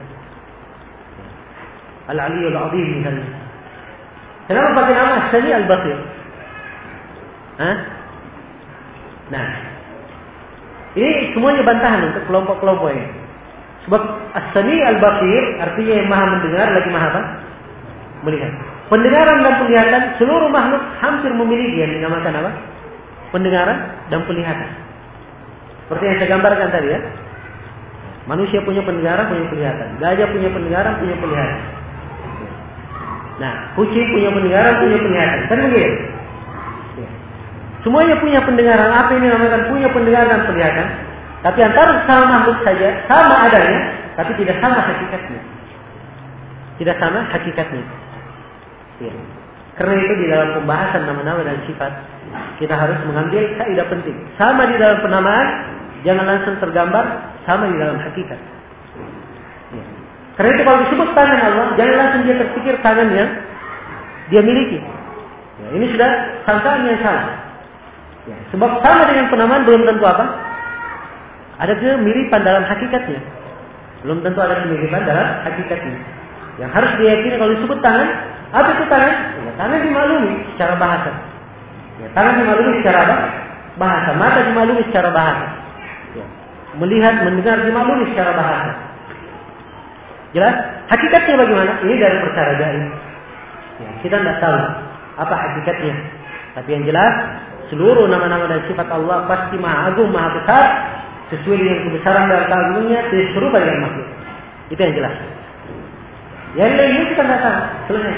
Al-Aliyul Azim misalnya. Kenapa pakai nama As-Sami' Al-Basir? Hah? Nah, ini semuanya bantahan untuk kelompok-kelompok ini. Sebab As-Sami' Al-Basir artinya yang maha mendengar lagi maha apa? Melihat. Pendengaran dan penglihatan seluruh makhluk hampir memiliki yang dinamakan apa? Pendengaran dan penglihatan. Seperti yang saya gambarkan tadi ya. Manusia punya pendengaran, punya penglihatan. Gajah punya pendengaran, punya penglihatan. Nah, kucing punya pendengaran, punya penglihatan. Kan begitu? Semuanya punya pendengaran. Apa ini namanya? Punya pendengaran dan penglihatan. Tapi antara sama makhluk saja, sama adanya, tapi tidak sama hakikatnya. Tidak sama hakikatnya. Ya. Karena itu di dalam pembahasan nama-nama dan sifat, kita harus mengambil kaidah penting. Sama di dalam penamaan, jangan langsung tergambar, sama di dalam hakikat. Ya. Karena itu kalau disebut tangan Allah, jangan langsung dia terpikir tangan yang dia miliki. Ya, ini sudah sangkaan yang salah. Ya, sebab sama dengan penamaan belum tentu apa? Ada kemiripan dalam hakikatnya. Belum tentu ada kemiripan dalam hakikatnya. Yang harus diyakini kalau disebut tangan, apa itu tangan? Ya, tangan dimaklumi secara bahasa. Ya, tangan dimaklumi secara apa? Bahasa. Mata dimaklumi secara bahasa. Ya. Melihat, mendengar dimaklumi secara bahasa. Jelas? Hakikatnya bagaimana? Ini dari perkara gaib. Ya, kita tidak tahu apa hakikatnya. Tapi yang jelas, seluruh nama-nama dan sifat Allah pasti maha agung, maha besar. Sesuai dengan kebesaran dan keagungannya, tidak serupa dengan makhluk. Itu yang jelas. Yang lainnya kita tidak tahu. Selesai.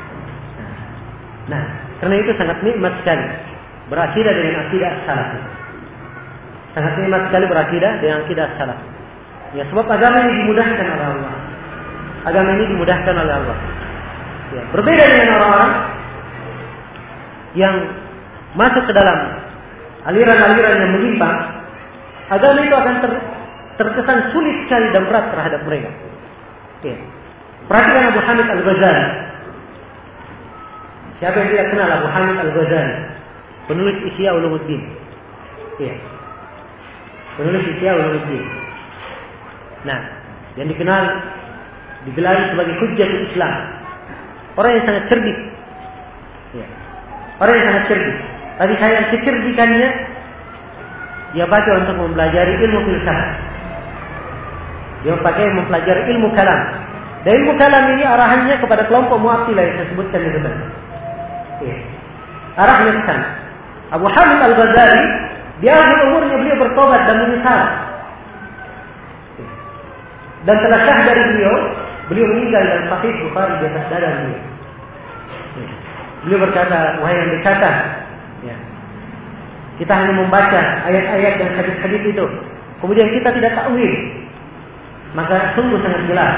Nah, karena itu sangat nikmat sekali berakidah dengan akidah salaf. Sangat nikmat sekali berakidah dengan akidah salaf. Ya, sebab agama ini dimudahkan oleh Allah. agama ini dimudahkan oleh Allah. Ya, berbeda dengan orang-orang yang masuk ke dalam aliran-aliran yang menyimpang, agama itu akan ter, terkesan sulit sekali dan berat terhadap mereka. Ya. Perhatikan Abu Hamid Al-Ghazali. Siapa yang tidak kenal Abu Hamid Al-Ghazali? Penulis Ihya Ulumuddin. Ya. Penulis Ihya Ulumuddin. Nah, yang dikenal digelari sebagai Hujjatul Islam. Orang yang sangat cerdik. Ya. Orang yang sangat cerdik. Tapi sayang kecerdikannya dia pakai untuk mempelajari ilmu filsafat. Dia pakai mempelajari ilmu kalam. Dan ilmu kalam ini arahannya kepada kelompok Mu'attilah yang saya sebutkan di depan. Ya. Arahnya ke sana. Abu Hamid Al-Ghazali di akhir umurnya beliau bertobat dan menyesal. Ya. Dan setelah syah dari beliau, beliau meninggal dalam Sahih Bukhari di atas dada beliau. Ya. Beliau berkata, wahai yang berkata, ya, kita hanya membaca ayat-ayat dan hadis-hadis itu, kemudian kita tidak takwil, maka sungguh sangat jelas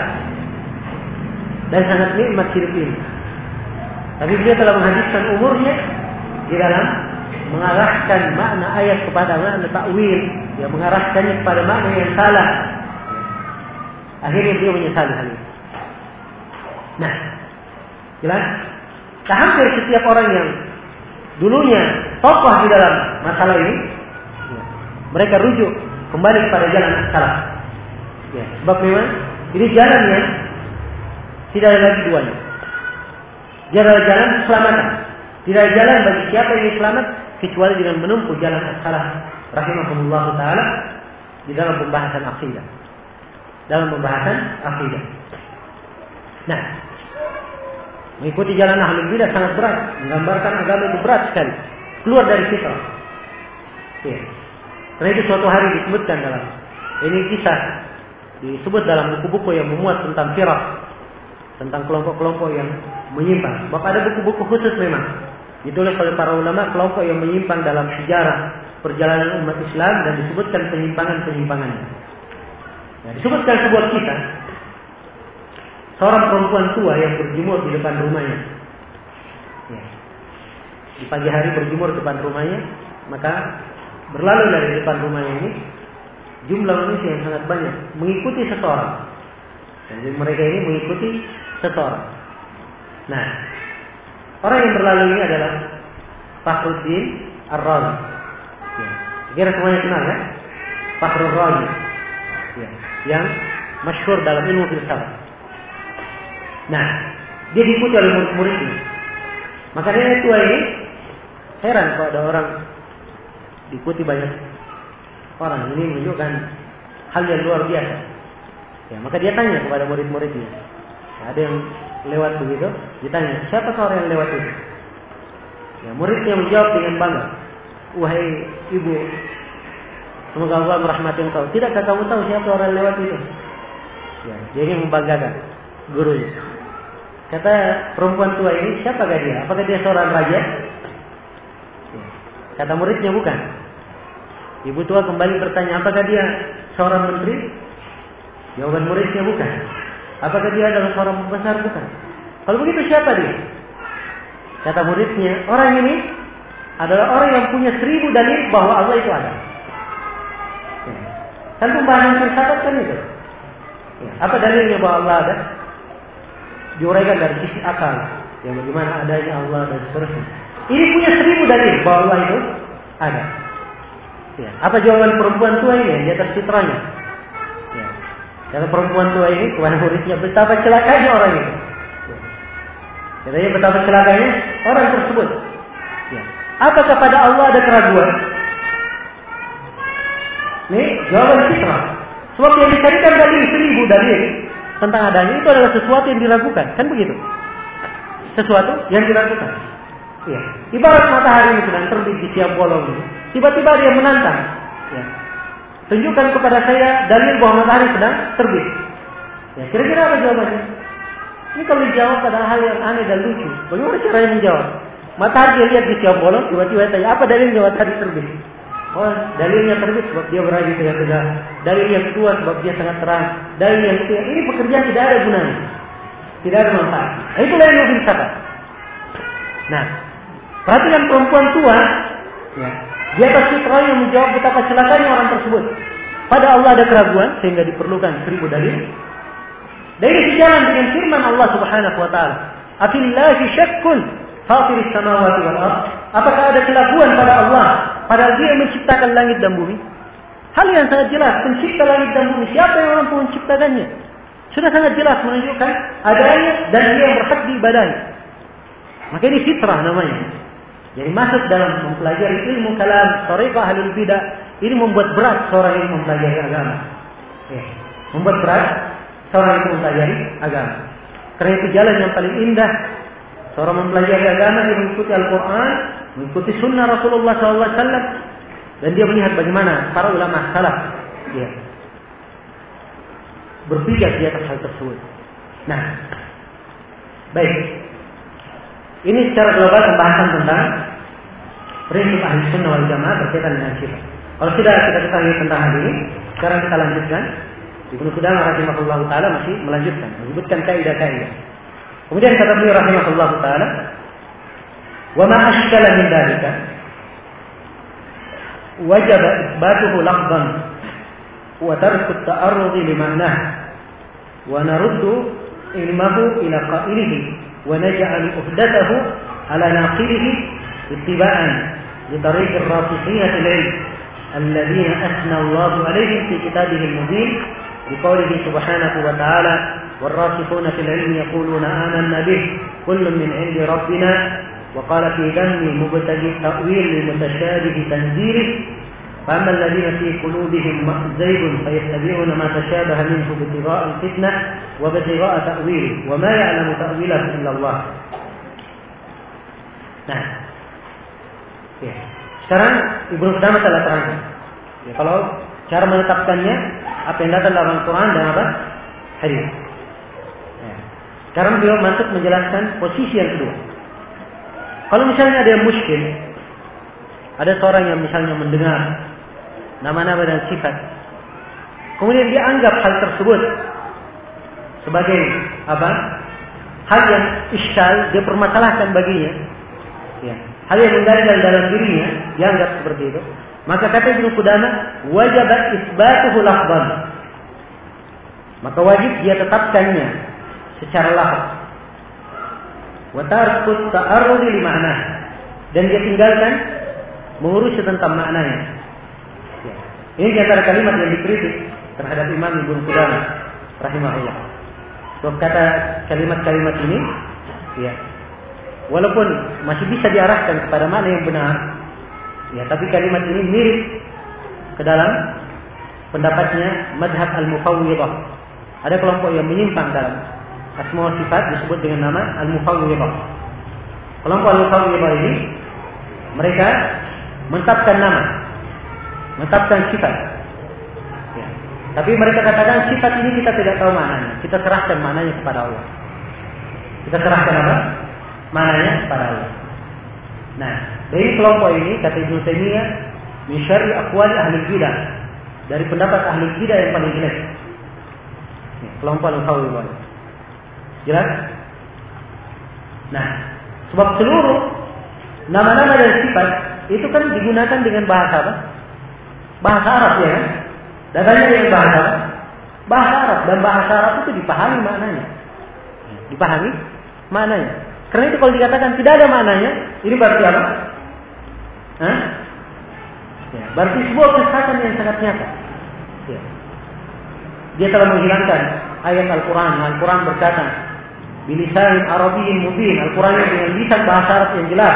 dan sangat nikmat hidup ini. Tapi dia telah menghabiskan umurnya di dalam mengarahkan makna ayat kepada makna takwil, ya, mengarahkannya kepada makna yang salah. Akhirnya dia menyesali hal ini. Nah, jelas. Nah, hampir setiap orang yang dulunya tokoh di dalam masalah ini, ya, mereka rujuk kembali kepada jalan salaf. Ya, sebab memang ini jalan yang tidak ada lagi duanya. Jalan-jalan keselamatan. Tidak ada jalan bagi siapa yang selamat kecuali dengan menempuh jalan salaf rahimahumullah taala di dalam pembahasan akidah. Dalam pembahasan akidah. Nah, mengikuti jalan ahlul bidah sangat berat, menggambarkan agama itu berat sekali, keluar dari fitrah. Ya. Karena itu suatu hari disebutkan dalam ini kisah disebut dalam buku-buku yang memuat tentang firaq, tentang kelompok-kelompok yang menyimpang. Bahkan ada buku-buku khusus memang ditulis oleh para ulama kelompok yang menyimpang dalam sejarah perjalanan umat Islam dan disebutkan penyimpangan-penyimpangannya. Ya, disebutkan sebuah kisah seorang perempuan tua yang berjemur di depan rumahnya. Ya. Di pagi hari berjemur di depan rumahnya, maka berlalu dari depan rumahnya ini jumlah manusia yang sangat banyak mengikuti seseorang. Jadi mereka ini mengikuti seseorang. Nah, orang yang berlalu ini adalah Fakhruddin Ar-Razi. Ya. Kira semuanya kenal ya? Fakhrul Razi. Ya. Yang masyhur dalam ilmu filsafat. Nah, dia diikuti oleh murid-muridnya. Maka nenek tua ini heran kalau ada orang diikuti banyak orang. Ini menunjukkan hal yang luar biasa. Ya, maka dia tanya kepada murid-muridnya. Ada yang lewat begitu, ditanya, siapa orang yang lewat itu? Ya, muridnya menjawab dengan bangga, wahai ibu, semoga Allah merahmati engkau. Tidakkah kamu tahu siapa orang yang lewat itu? Ya, dia ingin membanggakan gurunya. Kata perempuan tua ini, siapakah dia? Apakah dia seorang raja? Ya. Kata muridnya, bukan. Ibu tua kembali bertanya, apakah dia seorang menteri? Jawaban muridnya, bukan. Apakah dia adalah seorang pembesar? Bukan. Kalau begitu siapa dia? Kata muridnya, orang ini adalah orang yang punya seribu dalil bahwa Allah itu ada. Ya. Kan pembahasan filsafat kan itu. Ya. Apa dalilnya bahwa Allah ada? Diuraikan dari sisi akal, yang bagaimana adanya Allah dan seterusnya. Ini punya seribu dalil bahwa Allah itu ada. Ya. Apa jawaban perempuan tua ini di atas fitrahnya? Ya. Kata perempuan tua ini kepada muridnya, betapa celakanya orang ini. Ya. Katanya betapa celakanya orang tersebut. Ya. Apakah pada Allah ada keraguan? Nih jawaban fitrah. Sebab yang dicarikan dalil seribu dalil tentang adanya itu adalah sesuatu yang diragukan, kan begitu? Sesuatu yang diragukan. Ya. Ibarat matahari ini sedang terbit di siang bolong ini, tiba-tiba dia menantang. Ya. Tunjukkan kepada saya dalil bahwa matahari sedang terbit. Ya. Kira-kira apa jawabannya? Ini kalau dijawab adalah hal yang aneh dan lucu. Bagaimana caranya menjawab? Matahari dia lihat di siang bolong, tiba-tiba tanya, apa dalilnya matahari terbit? Oh, dalilnya terbit sebab dia berada di tegak-tegak. Dalil yang kedua sebab dia sangat terang. Dalil yang ketiga, ini pekerjaan tidak ada gunanya. Tidak ada manfaat. Itulah yang filsafat. Nah, perhatikan perempuan tua, ya, di atas fitrah yang menjawab betapa celakanya orang tersebut. Pada Allah ada keraguan sehingga diperlukan seribu dalil. Dan ini sejalan dengan firman Allah Subhanahu wa taala, "Afillahi syakkun fatiris samawati wal ardh." Apakah ada keraguan pada Allah padahal Dia menciptakan langit dan bumi? Hal yang sangat jelas, pencipta langit dan bumi, siapa yang mampu menciptakannya? Sudah sangat jelas menunjukkan adanya dan Dia yang berhak diibadahi. Maka ini fitrah namanya. Jadi masuk dalam mempelajari ilmu kalam, thariqah ahlul bidah, ini membuat berat seorang yang mempelajari agama. Ya. Membuat berat seorang yang mempelajari agama. Karena itu jalan yang paling indah seorang mempelajari agama, dia mengikuti Al-Quran, mengikuti sunnah Rasulullah shallallahu alaihi wasallam, dan dia melihat bagaimana para ulama salaf ya, berpijak di atas hal tersebut. Nah, baik. Ini secara global pembahasan tentang prinsip ahli sunnah wal jamaah berkaitan dengan sifat. Kalau sudah kita ketahui tentang hal ini, sekarang kita lanjutkan. Ibnu Qudamah rahimahullah taala masih melanjutkan, menyebutkan kaidah-kaidah. Kemudian kata beliau rahimahullah taala, "Wa ma ashkala min dzalika wajaba itsbatuhu lafdhan wa tarku at-ta'arrud li ma'nah wa naruddu ilmahu ila qailihi wa naj'al uhdatahu ala naqilihi ittiba'an li tariq ar-rasikhin fil ilm alladhina athna Allahu 'alaihim fi kitabihi al-mubin biqaulihi subhanahu wa ta'ala والراسخون في العلم يقولون آمنا به كل من عند ربنا وقال في ذم مبتغي التأويل لمتشابه تنزيله فأما الذين في قلوبهم زيغ فيتبعون ما تشابه منه ابتغاء الفتنة وابتغاء تأويله وما يعلم تأويله إلا الله." Nah, ya. Sekarang Ibnu Qudamah telah terangkan. Ya, kalau cara menetapkannya apa yang datang dalam Al-Quran dan apa hadis. Sekarang beliau masuk menjelaskan posisi yang kedua. Kalau misalnya ada yang muskil, ada seorang yang misalnya mendengar nama-nama dan sifat, kemudian dia anggap hal tersebut sebagai apa? Hal yang iskal, dia permasalahkan baginya. Ya. Hal yang mengganjal dalam dirinya, dia anggap seperti itu. Maka kata Ibnu Qudamah, wajib isbatuhu lafdhan. Maka wajib dia tetapkannya secara lafaz. Wa tarku ta'arrud li ma'nah, dan dia tinggalkan mengurusi tentang maknanya. Ya. Ini di antara kalimat yang dikritik terhadap Imam Ibnu Qudamah rahimahullah. Sebab kata kalimat-kalimat ini, ya, walaupun masih bisa diarahkan kepada makna yang benar, ya, tapi kalimat ini mirip ke dalam pendapatnya madhab al-mufawwidah. Ada kelompok yang menyimpang dalam asma wa sifat disebut dengan nama al-mufawwidah. Kelompok al-mufawwidah ini mereka menetapkan nama, menetapkan sifat. Ya. Tapi mereka katakan sifat ini kita tidak tahu maknanya. Kita serahkan maknanya kepada Allah. Kita serahkan apa? Maknanya kepada Allah. Nah, dari kelompok ini kata Ibnu Taimiyah, min syarri aqwali ahli bidah, dari pendapat ahli bidah yang paling jelek. Ya, kelompok al-mufawwidah. Jelas? Nah, sebab seluruh nama-nama dan sifat itu kan digunakan dengan bahasa apa? Bahasa Arab, ya kan? Datangnya dengan bahasa apa? Bahasa Arab, dan bahasa Arab itu dipahami maknanya. Dipahami maknanya. Karena itu kalau dikatakan tidak ada maknanya, ini berarti apa? Hah? Ya, berarti sebuah kesesatan yang sangat nyata. Ya. Dia telah menghilangkan ayat Al-Quran. Al-Quran berkata, bilisanin Arabiyyin mubin. Al-Quran dengan lisan bahasa Arab yang jelas.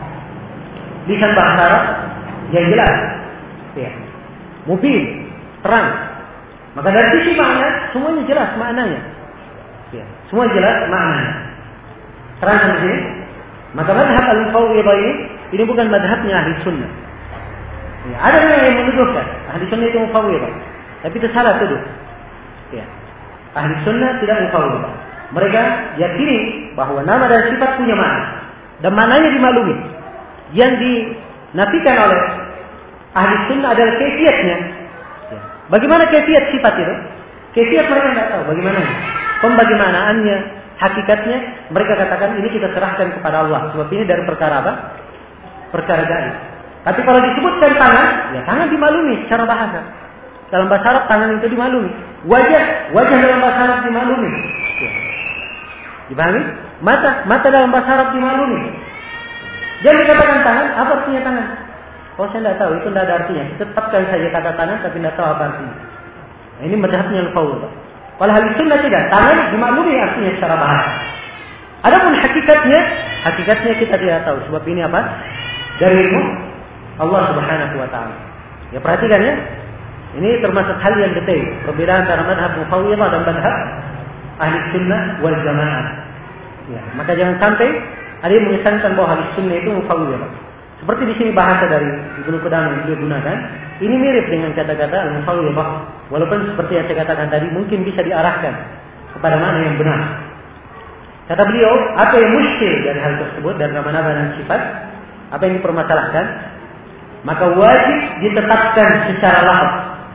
Lisan bahasa Arab yang jelas. Ya. Mubin, terang. Maka dari sisi makna, semuanya jelas maknanya. Ya. Semua jelas maknanya. Terang seperti ini. Maka madhab al-mufawwidah ini, ini bukan madhabnya ahli sunnah. Ya. Ada yang menuduhkan ahli sunnah itu mufawwidah, tapi itu salah tuduh. Ya. Ahli sunnah tidak mufawwidah. Mereka yakini bahwa nama dan sifat punya makna, dan maknanya dimaklumi. Yang dinafikan oleh ahli sunnah adalah kaifiatnya. Ya. Bagaimana kaifiat sifat itu? Kaifiat mereka tidak tahu bagaimana. Pembagaimanaannya, hakikatnya mereka katakan ini kita serahkan kepada Allah. Sebab ini dari perkara apa? Perkara gaib. Tapi kalau disebutkan tangan, ya tangan dimaklumi secara bahasa. Dalam bahasa Arab tangan itu dimaklumi. Wajah, wajah dalam bahasa Arab dimaklumi. Ya. Dipahami? Mata, mata dalam bahasa Arab dimaklumi. Jangan dikatakan tangan, apa artinya tangan? Oh saya tidak tahu, itu tidak ada artinya. Tetapkan saja kata tangan, tapi tidak tahu apa artinya. Nah, ini madhabnya al-qaul. Kalau hal sunnah tidak, tangan dimaklumi artinya secara bahasa. Adapun hakikatnya, hakikatnya kita tidak tahu. Sebab ini apa? Dari ilmu Allah Subhanahu wa taala. Ya perhatikan ya. Ini termasuk hal yang detail. Perbedaan antara madhab Mufawwidah dan madhab Ahli Sunnah wal Jamaah. Ya, maka jangan sampai ada yang mengesankan bahwa Ahli Sunnah itu Mufawwidah. Seperti di sini bahasa dari Ibnu Qudamah yang dia gunakan, ini mirip dengan kata-kata Al-Mufawwidah. Walaupun seperti yang saya katakan tadi, mungkin bisa diarahkan kepada mana yang benar. Kata beliau, apa yang muskil dari hal tersebut, dari nama-nama dan sifat, apa yang dipermasalahkan, maka wajib ditetapkan secara lafaz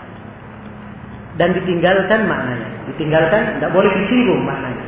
dan ditinggalkan maknanya. Ditinggalkan, tidak boleh disinggung maknanya.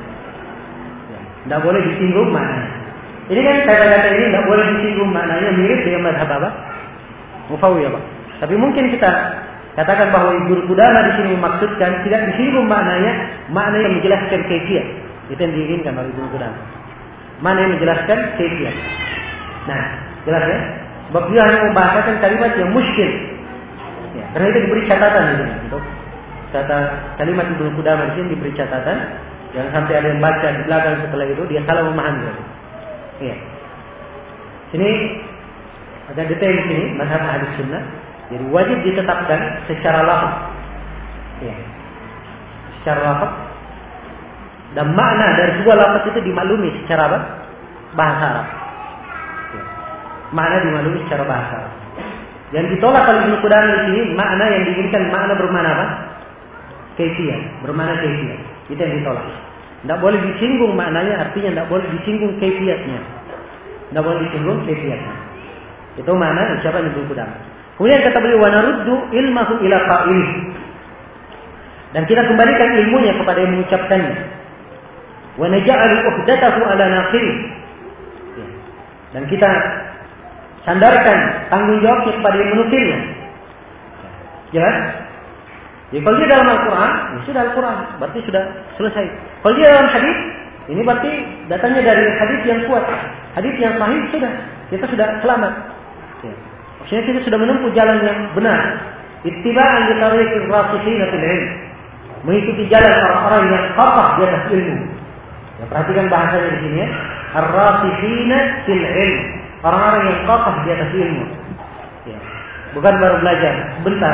Tidak boleh disinggung maknanya. Ini kan kata-kata ini tidak boleh disinggung maknanya, mirip dengan madhab apa? Mufawwidah. Tapi mungkin kita katakan bahwa Ibnu Qudamah di sini memaksudkan tidak disinggung maknanya, makna yang menjelaskan kaifiyah. Itu yang diinginkan oleh Ibnu Qudamah. Makna yang menjelaskan kaifiyah. Nah, jelas ya? Sebab dia hanya membahasakan kalimat yang muskil. Ya, karena itu diberi catatan di sini. Untuk kata kalimat Ibnu Qudamah di sini diberi catatan. Jangan sampai ada yang baca di belakang setelah itu dia salah memahami. Iya. Sini ada detail di sini mazhab Ahlus Sunnah. Jadi wajib ditetapkan secara lafaz. Iya. Secara lafaz. Dan makna dari sebuah lafaz itu dimaklumi secara apa? Bahasa Arab. Ya. Makna dimaklumi secara bahasa Arab. Yang ditolak oleh Ibnu Qudamah di sini makna yang diinginkan makna bermakna apa? Kaifiyah, bermakna kaifiyah. Itu yang ditolak. Tidak boleh disinggung maknanya, artinya tidak boleh disinggung kaifiyatnya. Tidak boleh disinggung kaifiyatnya. Itu makna ucapan Ibnu Qudamah. Kemudian kata beliau, wa naruddu ilmahu ila qa'ilih. Dan kita kembalikan ilmunya kepada yang mengucapkannya. Wa naj'alu uhdatahu ala naqil. Dan kita sandarkan tanggung jawabnya kepada yang menukilnya. Jelas? Jadi kalau dia dalam Al-Quran, ya sudah Al-Quran, berarti sudah selesai. Kalau dia dalam hadis, ini berarti datangnya dari hadis yang kuat, hadis yang sahih, sudah kita sudah selamat. Ya. Maksudnya kita sudah menempuh jalan yang benar. Ittiba'an li tariqir rasikhin fil ilm. Mengikuti jalan orang-orang yang qat'ah di atas ilmu. Ya, perhatikan bahasanya di sini ya. Ar-rasikhin fil ilm. Orang-orang yang qat'ah di atas ilmu. Ya. Bukan baru belajar sebentar.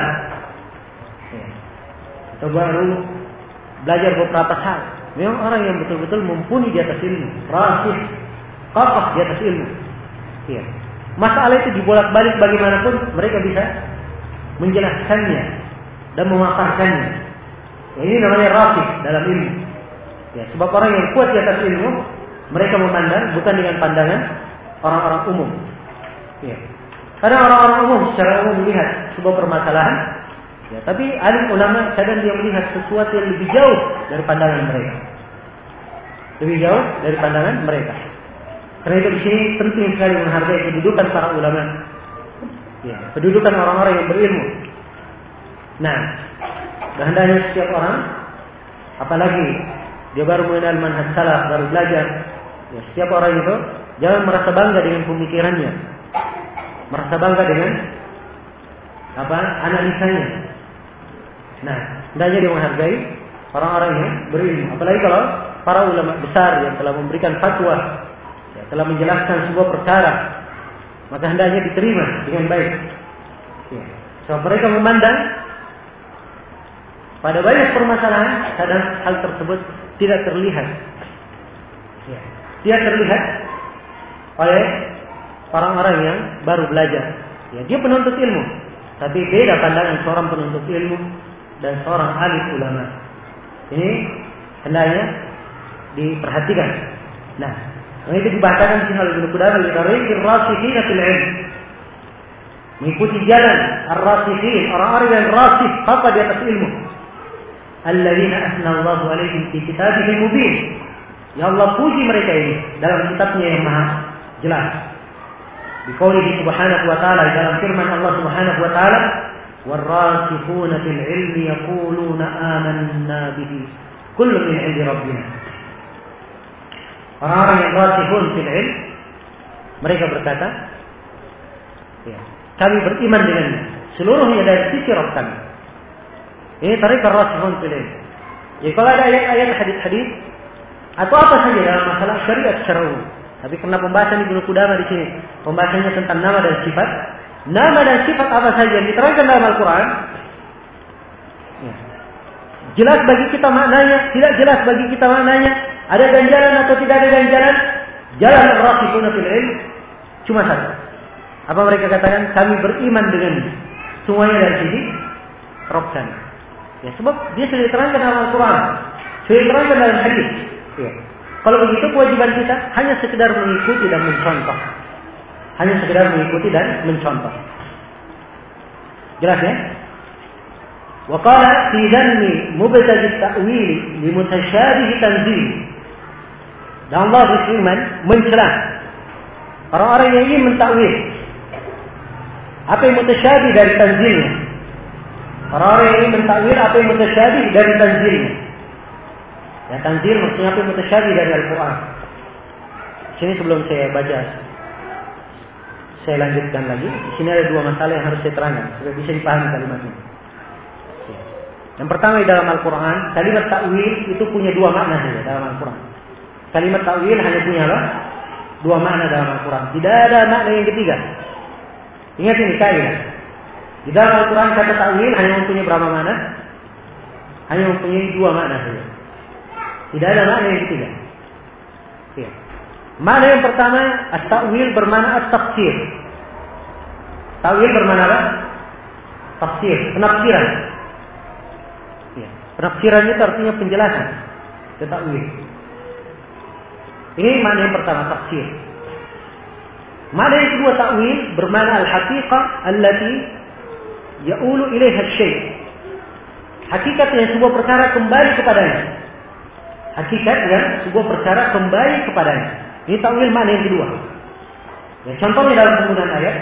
Atau baru belajar beberapa hal. Memang orang yang betul-betul mumpuni di atas ilmu, rasih, qat'ah di atas ilmu. Iya. Masalah itu dibolak-balik bagaimanapun mereka bisa menjelaskannya dan memaparkannya. Ya, ini namanya rasih dalam ilmu. Ya, sebab orang yang kuat di atas ilmu, mereka memandang bukan dengan pandangan orang-orang umum. Ya. Karena orang-orang umum secara umum melihat sebuah permasalahan. Ya, tapi alim ulama kadang dia melihat sesuatu yang lebih jauh dari pandangan mereka. Lebih jauh dari pandangan mereka. Karena itu di sini penting sekali menghargai kedudukan para ulama. Ya, kedudukan orang-orang yang berilmu. Nah, dan hendaknya setiap orang, apalagi dia baru mengenal manhaj salaf, baru belajar, ya, setiap orang itu jangan merasa bangga dengan pemikirannya, merasa bangga dengan apa analisanya. Nah, hendaknya dia menghargai orang-orang yang berilmu. Apalagi kalau para ulama besar yang telah memberikan fatwa, ya, telah menjelaskan sebuah perkara, maka hendaknya diterima dengan baik. Ya. So, mereka memandang pada banyak permasalahan, kadang hal tersebut tidak terlihat. Ya. Tidak terlihat oleh orang-orang yang baru belajar. Ya, dia penuntut ilmu, tapi beda pandangan seorang penuntut ilmu dan seorang alim ulama. Ini hendaknya diperhatikan. Nah, yang itu dibahasakan di sini oleh Ibnu Qudamah, "Tariqir rasikhin fil ilm." Mengikuti jalan ar-rasikhin, orang-orang yang rasih, apa di atas ilmu. Alladzina asna Allahu alaihim fi kitabihi mubin. Ya Allah puji mereka ini dalam kitabnya yang maha jelas. Biqaulihi subhanahu wa ta'ala, dalam firman Allah subhanahu wa ta'ala, "Warrasikhuna fil ilmi yaquluna amanna bihi kullun min 'indi rabbina." Orang-orang yang rasikhun fil ilm, mereka berkata, ya, kami beriman dengannya, seluruhnya dari sisi Rabb kami. Ini tariqah rasikhun fil ilm. Jadi kalau ada ayat-ayat hadis-hadis atau apa saja dalam masalah syariat secara umum. Tapi karena pembahasan Ibnu Qudamah di sini, pembahasannya tentang nama dan sifat. Nama dan sifat apa saja yang diterangkan dalam Al-Quran, ya, jelas bagi kita maknanya, tidak jelas bagi kita maknanya, ada ganjaran atau tidak ada ganjaran. Jalan ar-rasikhuna fil ilm cuma satu. Apa mereka katakan? Kami beriman dengan semuanya dari sisi Rabb kami. Ya, sebab dia sudah diterangkan dalam Al-Quran, sudah diterangkan dalam hadis. Ya. Kalau begitu kewajiban kita hanya sekedar mengikuti dan mencontoh. Hanya sekedar mengikuti dan mencontoh. Jelas ya? Wa qala fi dhanni mubtadi at-ta'wil li mutasyabih tanzil. Dan Allah berfirman mencela orang-orang yang ingin mentakwil apa yang mutasyabih dari tanzilnya. Orang-orang yang ingin mentakwil apa yang mutasyabih dari tanzilnya. Ya, tanzil maksudnya apa yang mutasyabih dari Al-Quran. Sini sebelum saya baca, saya lanjutkan lagi. Di sini ada dua masalah yang harus saya terangkan supaya bisa dipahami kalimatnya. Ya. Yang pertama di dalam Al-Quran, kalimat takwil itu punya dua makna saja dalam Al-Quran. Kalimat takwil hanya punya apa? Dua makna dalam Al-Quran. Tidak ada makna yang ketiga. Ingat ini kaidah. Di dalam Al-Quran kata takwil hanya mempunyai berapa makna? Hanya mempunyai dua makna saja. Tidak ada makna yang ketiga. Ya. Makna yang pertama, at-ta'wil bermakna at-tafsir. Ta'wil bermakna apa? Tafsir, penafsiran. Ya. Penafsiran itu artinya penjelasan. Ta'wil. Ini makna yang pertama, tafsir. Makna yang kedua, ta'wil bermakna al-haqiqah allati ya'ulu ilaiha asy-syai'. Hakikat yang sebuah perkara kembali kepadanya. Hakikat yang sebuah perkara kembali kepadanya. Ini ta'wil makna yang kedua. Ya, contohnya dalam penggunaan ayat.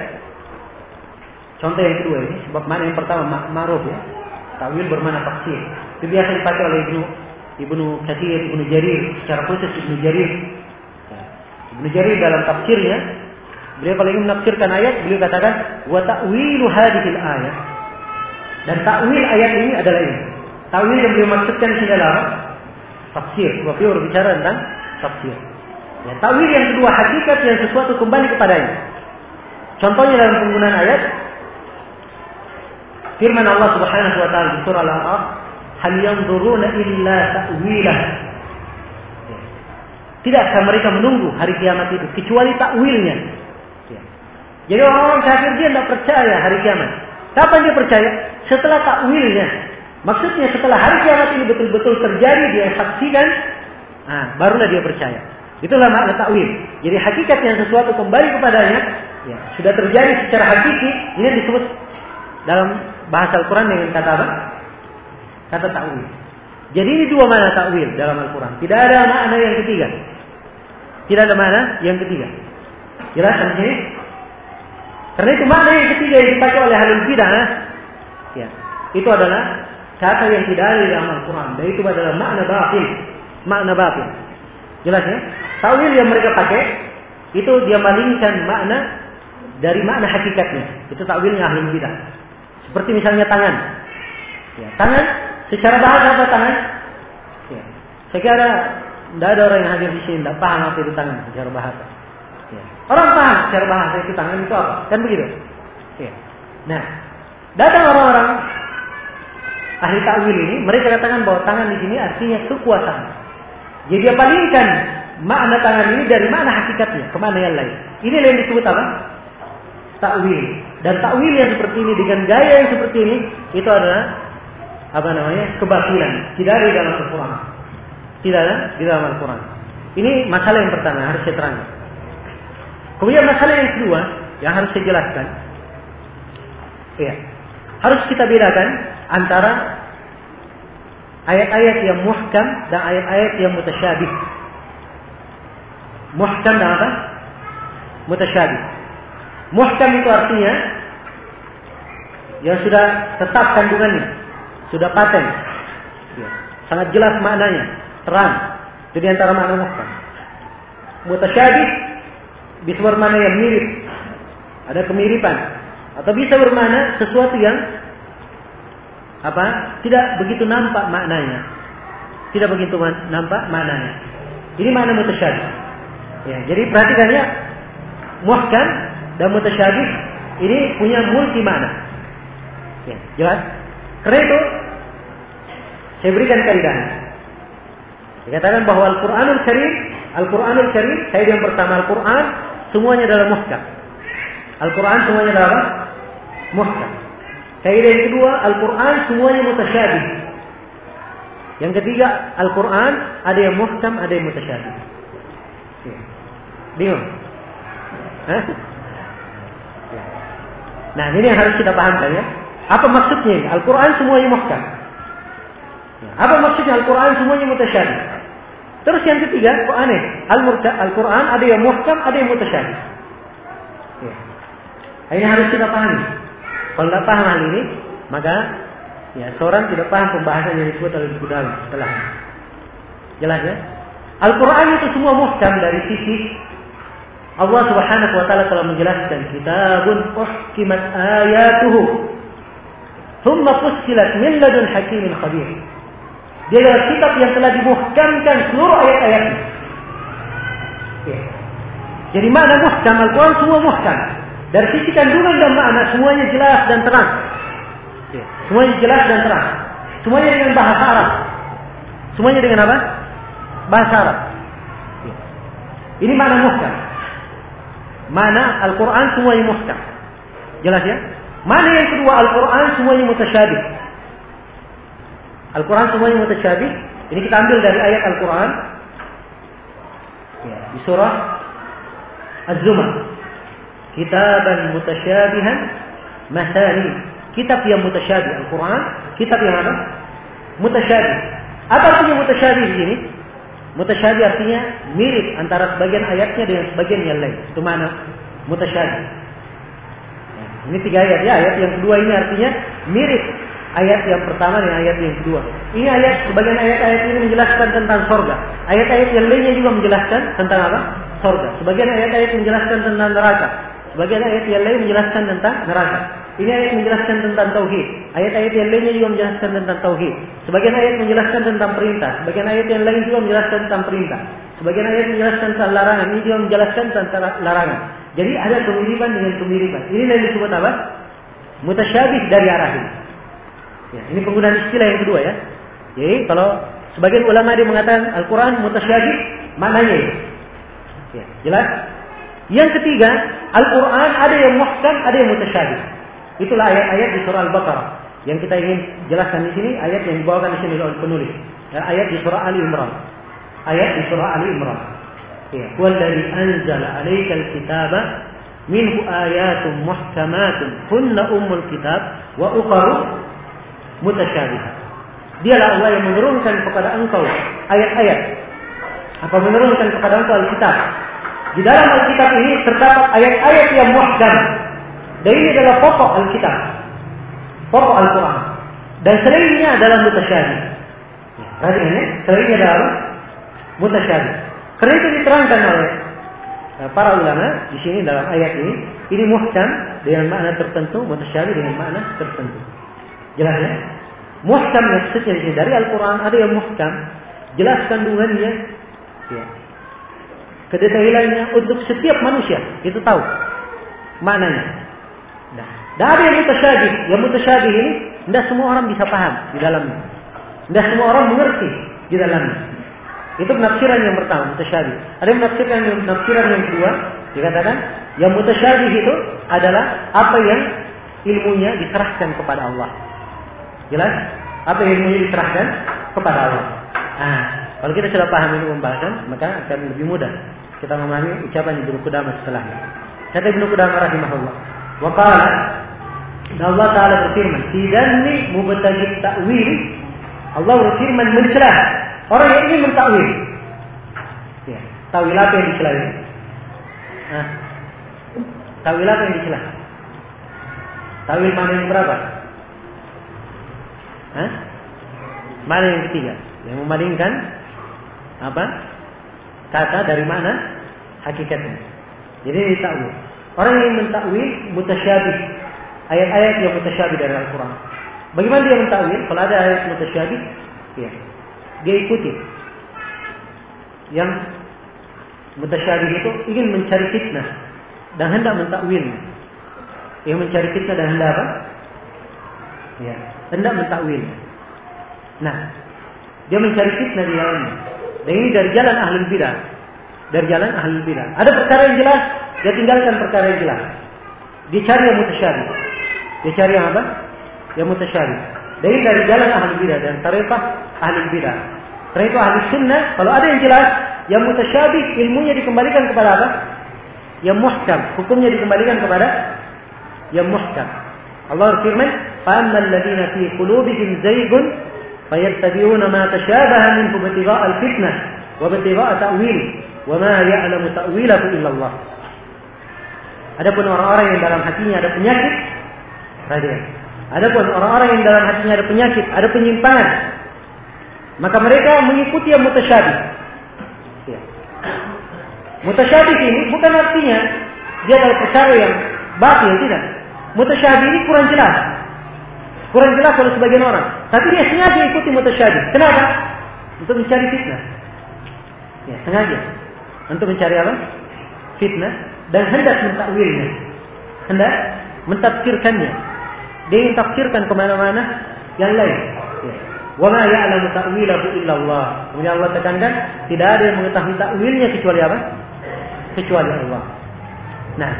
Contoh yang kedua ini, sebab makna yang pertama ma'ruf ya. Ta'wil bermakna tafsir. Itu biasa dipakai oleh Ibnu Ibnu Katsir, Ibnu Jarir, secara khusus Ibnu Jarir. Ya. Ibnu Jarir dalam tafsirnya, beliau kalau ingin menafsirkan ayat, beliau katakan wa ta'wilu hadhil ayat. Dan ta'wil ayat ini adalah ini. Ta'wil yang beliau maksudkan di sini adalah tafsir. Sebab beliau berbicara tentang tafsir. Ya, ta'wil yang kedua, hakikat yang sesuatu kembali kepadanya. Contohnya dalam penggunaan ayat, firman Allah Subhanahu wa taala di surah Al-A'raf, "Hal yanzuruna illa ta'wilah." Ya. Tidakkah mereka menunggu hari kiamat itu kecuali ta'wilnya? Ya. Jadi orang-orang kafir dia tidak percaya hari kiamat. Kapan dia percaya? Setelah ta'wilnya. Maksudnya setelah hari kiamat ini betul-betul terjadi, dia saksikan, nah, barulah dia percaya. Itulah makna ta'wil. Jadi hakikat yang sesuatu kembali kepadanya, ya, sudah terjadi secara hakiki, ini disebut dalam bahasa Al-Quran dengan kata apa? Kata ta'wil. Jadi ini dua makna ta'wil dalam Al-Quran. Tidak ada makna yang ketiga. Tidak ada makna yang ketiga. Jelas di sini? Karena itu makna yang ketiga yang dipakai oleh ahlul bidah, ya, itu adalah kata yang tidak ada dalam Al-Quran. Dan itu adalah makna batil. Makna batil. Jelas ya? Ta'wil yang mereka pakai, itu dia malingkan makna dari makna hakikatnya. Itu ta'wilnya ahlul bidah. Seperti misalnya tangan. Ya, tangan, secara bahasa apa tangan? Ya. Saya kira tidak ada orang yang hadir di sini tidak paham apa itu tangan secara bahasa. Ya. Orang paham secara bahasa itu tangan itu apa? Kan begitu? Ya. Nah, datang orang-orang ahli ta'wil ini, mereka katakan bahwa tangan di sini artinya kekuasaan. Jadi dia palingkan makna tangan ini dari makna hakikatnya ke makna yang lain. Ini yang disebut apa? Ta'wil. Dan ta'wil yang seperti ini dengan gaya yang seperti ini, itu adalah apa namanya? Kebatilan. Tidak ada di dalam Al-Quran. Tidak ada di dalam Al-Quran. Ini masalah yang pertama harus saya terangkan. Kemudian masalah yang kedua yang harus saya jelaskan, ya, harus kita bedakan antara ayat-ayat yang muhkam dan ayat-ayat yang mutasyabih. Muhkam dan apa? Mutasyabih. Muhkam itu artinya yang sudah tetap kandungannya, sudah paten, ya, sangat jelas maknanya, terang. Itu di antara makna muhkam. Mutasyabih bisa bermakna yang mirip, ada kemiripan, atau bisa bermakna sesuatu yang apa? Tidak begitu nampak maknanya, tidak begitu nampak maknanya. Ini makna mutasyabih. Ya, jadi perhatikan ya, muhkam dan mutasyabih ini punya multi makna. Ya, jelas? Karena itu saya berikan kaidahnya. Dikatakan bahwa Al-Qur'anul Karim, Al-Qur'anul Karim, kaidah yang pertama Al-Qur'an semuanya adalah muhkam. Al-Qur'an semuanya adalah muhkam. Kaidah yang kedua, Al-Qur'an semuanya mutasyabih. Yang ketiga, Al-Qur'an ada yang muhkam, ada yang mutasyabih. Ya. Bingung? Hah? Ya. Nah, ini yang harus kita pahamkan ya. Apa maksudnya ini? Al-Quran semuanya muhkam. Apa maksudnya Al-Quran semuanya mutasyabih? Terus yang ketiga, kok aneh? Al-Quran ada yang muhkam, ada yang mutasyabih. Ya. Ini harus kita pahami. Kalau tidak paham hal ini, maka ya seorang tidak paham pembahasan yang disebut oleh buku dalam setelah. Jelas ya? Al-Quran itu semua muhkam dari sisi Allah Subhanahu wa taala telah menjelaskan, kitabun uhkimat ayatuhu thumma fussilat min ladun hakimin khabir. Dia adalah kitab yang telah dimuhkamkan seluruh ayat-ayatnya. Ya. Jadi makna muhkam, Al-Quran semua muhkam. Dari sisi kandungan dan makna semuanya jelas dan terang. Ya. Semuanya jelas dan terang. Semuanya dengan bahasa Arab. Semuanya dengan apa? Bahasa Arab. Ya. Ini makna muhkam. Mana Al-Quran semuanya muhkam. Jelas ya? Mana yang kedua, Al-Quran semuanya mutasyabih. Al-Quran semuanya mutasyabih. Ini kita ambil dari ayat Al-Quran ya, di surah Az-Zumar. Kitaban mutasyabihan mathani. Kitab yang mutasyabih. Al-Quran kitab yang apa? Mutasyabih. Apa artinya mutasyabih di sini? Mutasyabih artinya mirip antara sebagian ayatnya dengan sebagian yang lain. Itu mana mutasyabih. Ini tiga ayat ya. Ayat yang kedua ini artinya mirip ayat yang pertama dengan ayat yang kedua. Ini ayat, sebagian ayat-ayat ini menjelaskan tentang surga. Ayat-ayat yang lainnya juga menjelaskan tentang apa? Surga. Sebagian ayat-ayat menjelaskan tentang neraka. Sebagian ayat yang lain menjelaskan tentang neraka. Ini ayat menjelaskan tentang tauhid. Ayat-ayat yang lainnya juga menjelaskan tentang tauhid. Sebagian ayat menjelaskan tentang perintah. Sebagian ayat yang lain juga menjelaskan tentang perintah. Sebagian ayat menjelaskan tentang larangan. Ini juga menjelaskan tentang larangan. Jadi ada kemiripan dengan kemiripan. Ini yang disebut apa? Mutasyabih dari arah ini. Ya, ini penggunaan istilah yang kedua ya. Jadi kalau sebagian ulama dia mengatakan Al-Quran mutasyabih, maknanya ini. Ya, jelas? Yang ketiga, Al-Quran ada yang muhkam, ada yang mutasyabih. Itulah ayat-ayat di surah Al-Baqarah yang kita ingin jelaskan di sini, ayat yang dibawakan di sini oleh penulis. Ya, ayat di surah Ali Imran. Ayat di surah Ali Imran. Ya, "Wallazi anzala 'alaikal kitaba minhu ayatun muhkamatun hunna ummul kitab wa ukharu mutasyabihat." Dialah Allah yang menurunkan kepada engkau ayat-ayat. Apa menurunkan kepada engkau Alkitab. Di dalam Alkitab ini terdapat ayat-ayat yang muhkam. Dan ini adalah pokok Alkitab. Pokok Al-Quran. Dan selainnya adalah mutasyabih. Perhatikan ya, selainnya adalah mutasyabih. Karena itu diterangkan oleh para ulama di sini dalam ayat ini, ini muhkam dengan makna tertentu, mutasyabih dengan makna tertentu. Jelas ya? Muhkam maksudnya di sini dari Al-Quran ada yang muhkam, jelas kandungannya, ya, kedetailannya untuk setiap manusia itu tahu maknanya. Nah, dan ada yang mutasyabih, yang mutasyabih ini tidak semua orang bisa paham di dalamnya, tidak semua orang mengerti di dalamnya. Itu penafsiran yang pertama, mutasyabih. Ada yang menafsirkan yang penafsiran yang kedua, dikatakan yang mutasyabih itu adalah apa yang ilmunya diserahkan kepada Allah. Jelas? Apa yang ilmunya diserahkan kepada Allah. Nah, kalau kita sudah paham ini pembahasan, maka akan lebih mudah kita memahami ucapan Ibnu Qudamah setelahnya. Kata Ibnu Qudamah rahimahullah, wa qala, Allah Ta'ala berfirman, "Tidakni mubtaghi ta'wil." Allah berfirman mencela orang yang ingin mentakwil. Ya. Tawil apa yang dicela ini? Nah, tawil apa yang dicela? Tawil mana yang berapa? Hah? Mana yang ketiga? Yang memalingkan apa? Kata dari mana hakikatnya. Jadi ini takwil. Orang yang mentakwil mutasyabih, ayat-ayat yang mutasyabih dari Al-Quran. Bagaimana dia mentakwil? Kalau ada ayat mutasyabih, ya, dia ikuti. Yang mutasyabih itu ingin mencari fitnah dan hendak mentakwilnya. Yang mencari fitnah dan hendak apa? Ya, hendak mentakwilnya. Nah, dia mencari fitnah di dalamnya. Dan ini dari jalan ahlul bidah. Dari jalan ahlul bidah. Ada perkara yang jelas, dia tinggalkan perkara yang jelas. Dia cari yang mutasyabih. Dia cari yang apa? Yang mutasyabih. Dan ini dari jalan ahlul bidah dan tariqah ahlul bidah. Karena itu ahli sunnah, kalau ada yang jelas, yang mutasyabih ilmunya dikembalikan kepada apa? Yang muhkam, hukumnya dikembalikan kepada yang muhkam. Allah berfirman, فَأَمَّا الَّذِينَ فِي قُلُوبِهِمْ زَيْغٌ فَيَتَّبِعُونَ مَا تَشَابَهَ مِنْهُ ابْتِغَاءَ الْفِتْنَةِ وَابْتِغَاءَ تَأْوِيلِهِ وَمَا يَعْلَمُ تَأْوِيلَهُ إِلَّا اللَّهُ. Adapun orang-orang yang dalam hatinya ada penyakit, perhatikan. Adapun orang-orang yang dalam hatinya ada penyakit, ada penyimpangan, maka mereka mengikuti yang mutasyabih. Ya. Mutasyabih ini bukan artinya dia adalah perkara yang batil, tidak. Mutasyabih ini kurang jelas. Kurang jelas oleh sebagian orang. Tapi dia sengaja ikuti mutasyabih. Kenapa? Untuk mencari fitnah. Ya, sengaja. Untuk mencari apa? Fitnah. Dan hendak mentakwilnya. Hendak mentafsirkannya. Dia ingin tafsirkan kemana-mana yang lain. Ya. Wa ma ya'lamu ta'wilahu illa Allah. Kemudian Allah tekankan, tidak ada yang mengetahui takwilnya kecuali apa? Kecuali Allah. Nah.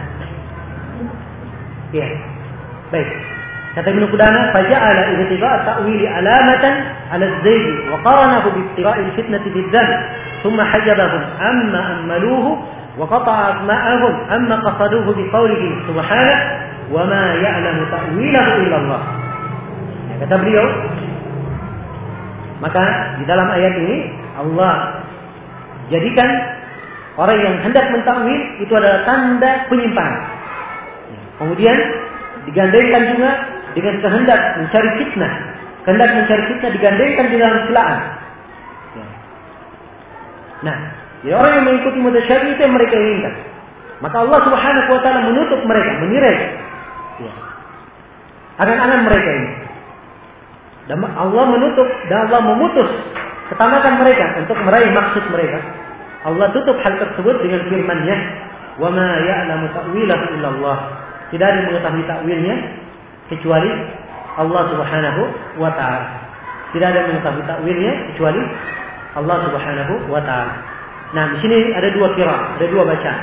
Ya. Baik. Kata Ibnu Qudamah, faja'ala ibtigha' ta'wili alamatan 'ala az-zayg wa qaranahu bi ibtigha'i al-fitnati bid-dhanb, thumma hajabahum amma ammaluhu wa qata'a asma'ahum amma qasaduhu bi qawlihi subhanahu wa ma ya'lamu ta'wilahu illa Allah. Ya, kata beliau, maka di dalam ayat ini Allah jadikan orang yang hendak mentakwil itu adalah tanda penyimpangan. Kemudian digandengkan juga dengan kehendak mencari fitnah. Kehendak mencari fitnah digandengkan di dalam celaan. Nah, ya orang yang mengikuti mutasyabih itu yang mereka inginkan. Maka Allah Subhanahu wa taala menutup mereka, menirai ya, angan-angan mereka ini. Dan Allah menutup dan Allah memutus ketamakan mereka untuk meraih maksud mereka. Allah tutup hal tersebut dengan firman-Nya, "Wa ma ya'lamu ta'wilahu illa Allah." Tidak ada yang mengetahui takwilnya kecuali Allah Subhanahu wa taala. Tidak ada yang mengetahui takwilnya kecuali Allah Subhanahu wa taala. Nah, di sini ada dua qiraah, ada dua bacaan.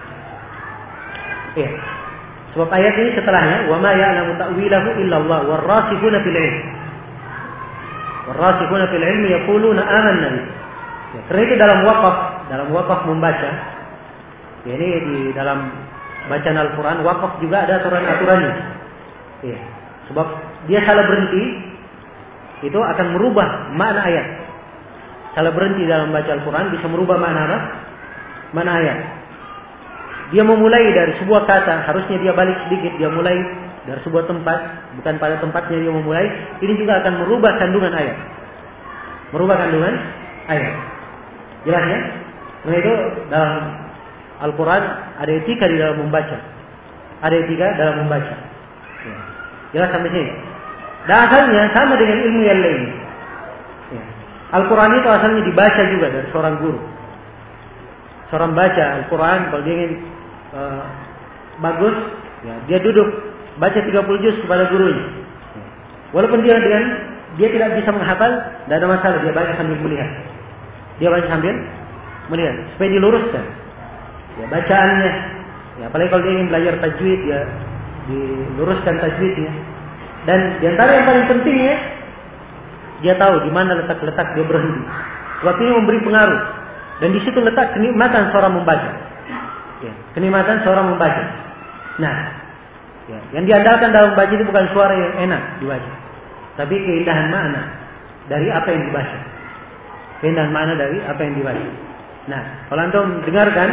Ya. Sebab ayat ini setelahnya, "Wa ma ya'lamu ta'wilahu illa Allah war-rasikhuna fil 'ilm." War-rasikhuna fil 'ilmi yaquluna amanna. Ya, karena itu dalam waqaf, dalam waqaf membaca. Ya, ini di dalam bacaan Al-Quran, waqaf juga ada aturan-aturannya. Ya. Sebab dia salah berhenti, itu akan merubah makna ayat. Salah berhenti dalam baca Al-Quran bisa merubah makna apa? Makna ayat. Dia memulai dari sebuah kata, harusnya dia balik sedikit, dia mulai dari sebuah tempat, bukan pada tempatnya dia memulai. Ini juga akan merubah kandungan ayat. Merubah kandungan ayat. Jelas ya? Nah itu dalam Al-Quran ada etika di dalam membaca. Ada etika dalam membaca. Ya. Jelas sampai sini. Dan asalnya sama dengan ilmu yang lain. Ya. Al-Quran itu asalnya dibaca juga dari seorang guru. Seorang baca Al-Quran kalau dia ingin uh, bagus, ya, dia duduk baca tiga puluh juz kepada gurunya. Ya. Walaupun dia dengan dia tidak bisa menghafal, tidak ada masalah, dia baca sambil melihat. Dia baca sambil melihat supaya diluruskan. Ya, bacaannya, ya, apalagi kalau dia ingin belajar tajwid, ya diluruskan tajwidnya. Dan di antara yang paling pentingnya, dia tahu di mana letak-letak dia berhenti. Sebab ini memberi pengaruh. Dan di situ letak kenikmatan seorang membaca. Ya, kenikmatan seorang membaca. Nah, ya, yang diandalkan dalam membaca itu bukan suara yang enak dibaca, tapi keindahan makna dari apa yang dibaca. Keindahan makna dari apa yang dibaca. Nah, kalau antum dengarkan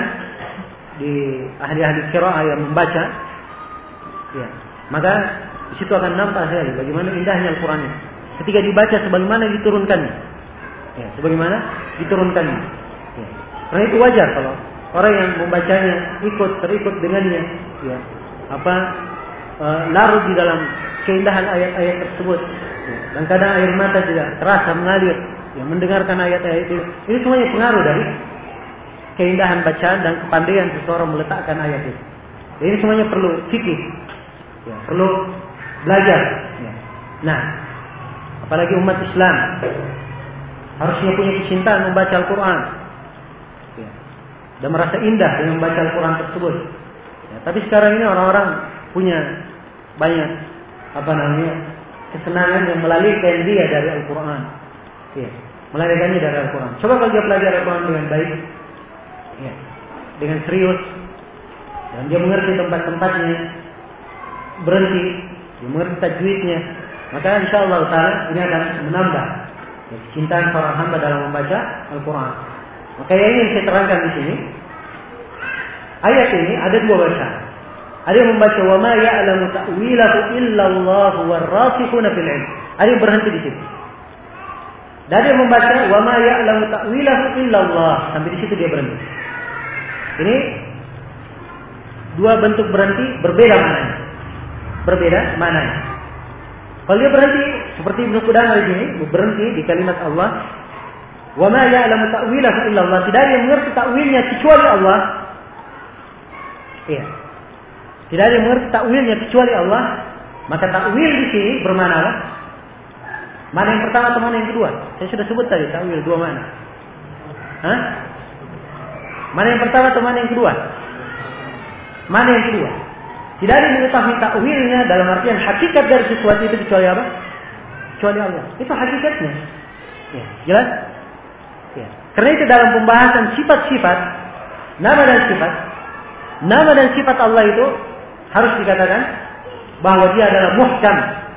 di ahli-ahli qiraah yang membaca, ya, maka di situ akan nampak sekali bagaimana indahnya Al-Qur'an ketika dibaca sebagaimana diturunkannya. Ya, sebagaimana diturunkannya. Ya. Karena itu wajar kalau orang yang membacanya ikut terikut dengannya, ya, apa e, larut di dalam keindahan ayat-ayat tersebut. Ya. Dan kadang air mata juga terasa mengalir, ya, mendengarkan ayat-ayat itu. Ini semuanya pengaruh dari keindahan bacaan dan kepandaian seseorang meletakkan ayat itu. Ya, ini semuanya perlu fikih, ya, perlu belajar. Ya. Nah, apalagi umat Islam harusnya punya kecintaan membaca Al-Quran, ya, dan merasa indah dengan membaca Al-Quran tersebut. Ya, tapi sekarang ini orang-orang punya banyak apa namanya kesenangan yang melarikan dia dari Al-Quran, ya, melarikannya dari Al-Quran. Coba kalau dia pelajari Al-Quran dengan baik, ya, dengan serius, dan dia mengerti tempat-tempatnya, berhenti, dia mengerti tajwidnya, maka insyaallah taala ini akan menambah ya, kecintaan seorang hamba dalam membaca Al-Quran. Maka yang ingin saya terangkan di sini, ayat ini ada dua bacaan. Ada yang membaca wa ma ya'lamu ta'wilahu illa Allah war-rasikhuna fil 'ilm. Ada yang berhenti di situ. Dan ada yang membaca wa ma ya'lamu ta'wilahu illa Allah, sampai di situ dia berhenti. Ini dua bentuk berhenti berbeda maknanya. Berbeda maknanya. Kalau dia berhenti seperti Ibnu Qudamah di sini, berhenti di kalimat Allah, wa ma ya'lamu ta'wilahu illa Allah, tidak ada yang mengerti takwilnya kecuali Allah. Iya. Tidak ada yang mengerti takwilnya kecuali Allah, maka takwil di sini bermakna apa? Mana yang pertama atau mana yang kedua? Saya sudah sebut tadi takwil dua mana. Hah? Mana yang pertama atau mana yang kedua? Mana yang kedua? Tidak ada yang mengetahui takwilnya dalam artian hakikat dari sesuatu itu kecuali apa? Kecuali Allah. Itu hakikatnya. Ya, jelas? Ya. Karena itu dalam pembahasan sifat-sifat, nama dan sifat, nama dan sifat Allah itu harus dikatakan bahwa dia adalah muhkam.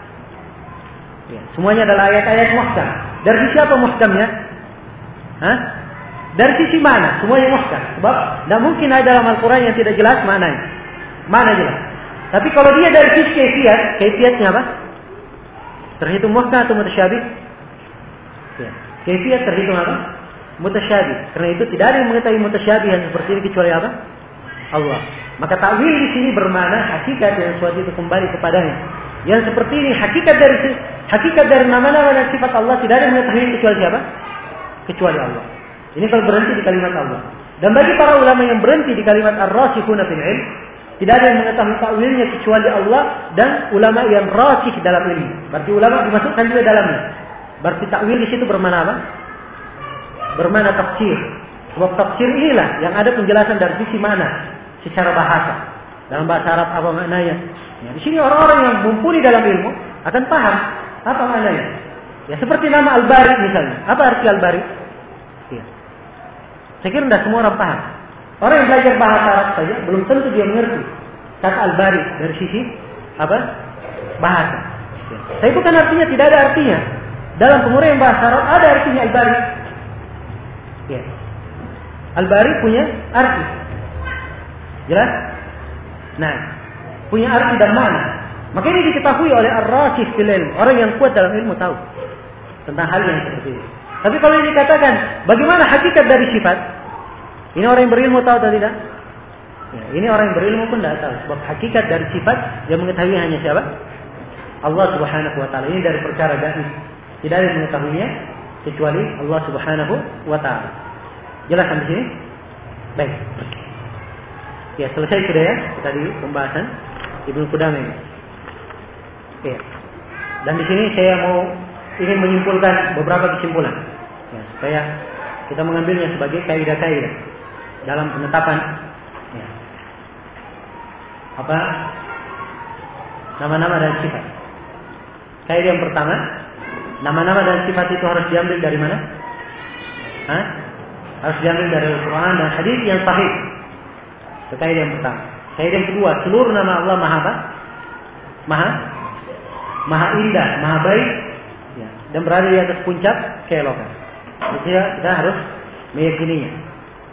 Ya, semuanya adalah ayat-ayat muhkam. Dari siapa muhkamnya? Hah? Dari sisi mana? Semuanya muhkam. Sebab tidak mungkin ada dalam Al-Quran yang tidak jelas maknanya. Mana jelas? Tapi kalau dia dari sisi kaifiat, kaifiatnya apa? Terhitung muhkam atau mutasyabih? Ya. Kaifiat terhitung apa? Mutasyabih. Karena itu tidak ada yang mengetahui mutasyabih yang seperti ini kecuali apa? Allah. Maka takwil di sini bermakna hakikat yang sesuatu itu kembali kepadanya. Yang seperti ini hakikat dari hakikat dari nama-nama dan sifat Allah tidak ada yang mengetahui kecuali siapa? Kecuali Allah. Ini kalau berhenti di kalimat Allah. Dan bagi para ulama yang berhenti di kalimat ar-rasikhuna fil 'ilm, tidak ada yang mengetahui takwilnya kecuali Allah dan ulama yang rasikh dalam ilmu. Berarti ulama dimasukkan juga dalamnya. Berarti takwil di situ bermakna apa? Bermakna tafsir. Sebab tafsir inilah yang ada penjelasan dari sisi mana secara bahasa. Dalam bahasa Arab apa maknanya? Ya, di sini orang-orang yang mumpuni dalam ilmu akan paham apa maknanya. Ya seperti nama Al-Bari misalnya. Apa arti Al-Bari? Ya. Saya kira tidak semua orang paham. Orang yang belajar bahasa Arab saja belum tentu dia mengerti kata Al-Bari dari sisi apa? Bahasa. Ya. Tapi bukan artinya tidak ada artinya. Dalam penguraian bahasa Arab ada artinya Al-Bari. Ya. Al-Bari punya arti. Jelas? Nah, punya arti dan makna. Maka ini diketahui oleh ar-rasikh fil ilm. Orang yang kuat dalam ilmu tahu tentang hal yang seperti ini. Tapi kalau ini dikatakan bagaimana hakikat dari sifat? Ini orang yang berilmu tahu atau tidak? Ya, ini orang yang berilmu pun tidak tahu. Sebab hakikat dari sifat yang mengetahui hanya siapa? Allah Subhanahu wa taala. Ini dari perkara gaib. Tidak ada yang mengetahuinya kecuali Allah Subhanahu wa taala. Jelas sampai sini? Baik. Ya, selesai sudah ya tadi pembahasan Ibnu Qudamah ini. Ya. Dan di sini saya mau ingin menyimpulkan beberapa kesimpulan. Ya, supaya kita mengambilnya sebagai kaidah-kaidah dalam penetapan ya, apa nama-nama dan sifat. Kaidah yang pertama, nama-nama dan sifat itu harus diambil dari mana? Hah? Harus diambil dari Al-Quran dan hadis yang sahih. Itu kaidah yang pertama. Kaidah yang kedua, seluruh nama Allah maha apa? Maha Maha indah, maha baik, ya, dan berada di atas puncak keelokan. Jadi kita harus meyakininya.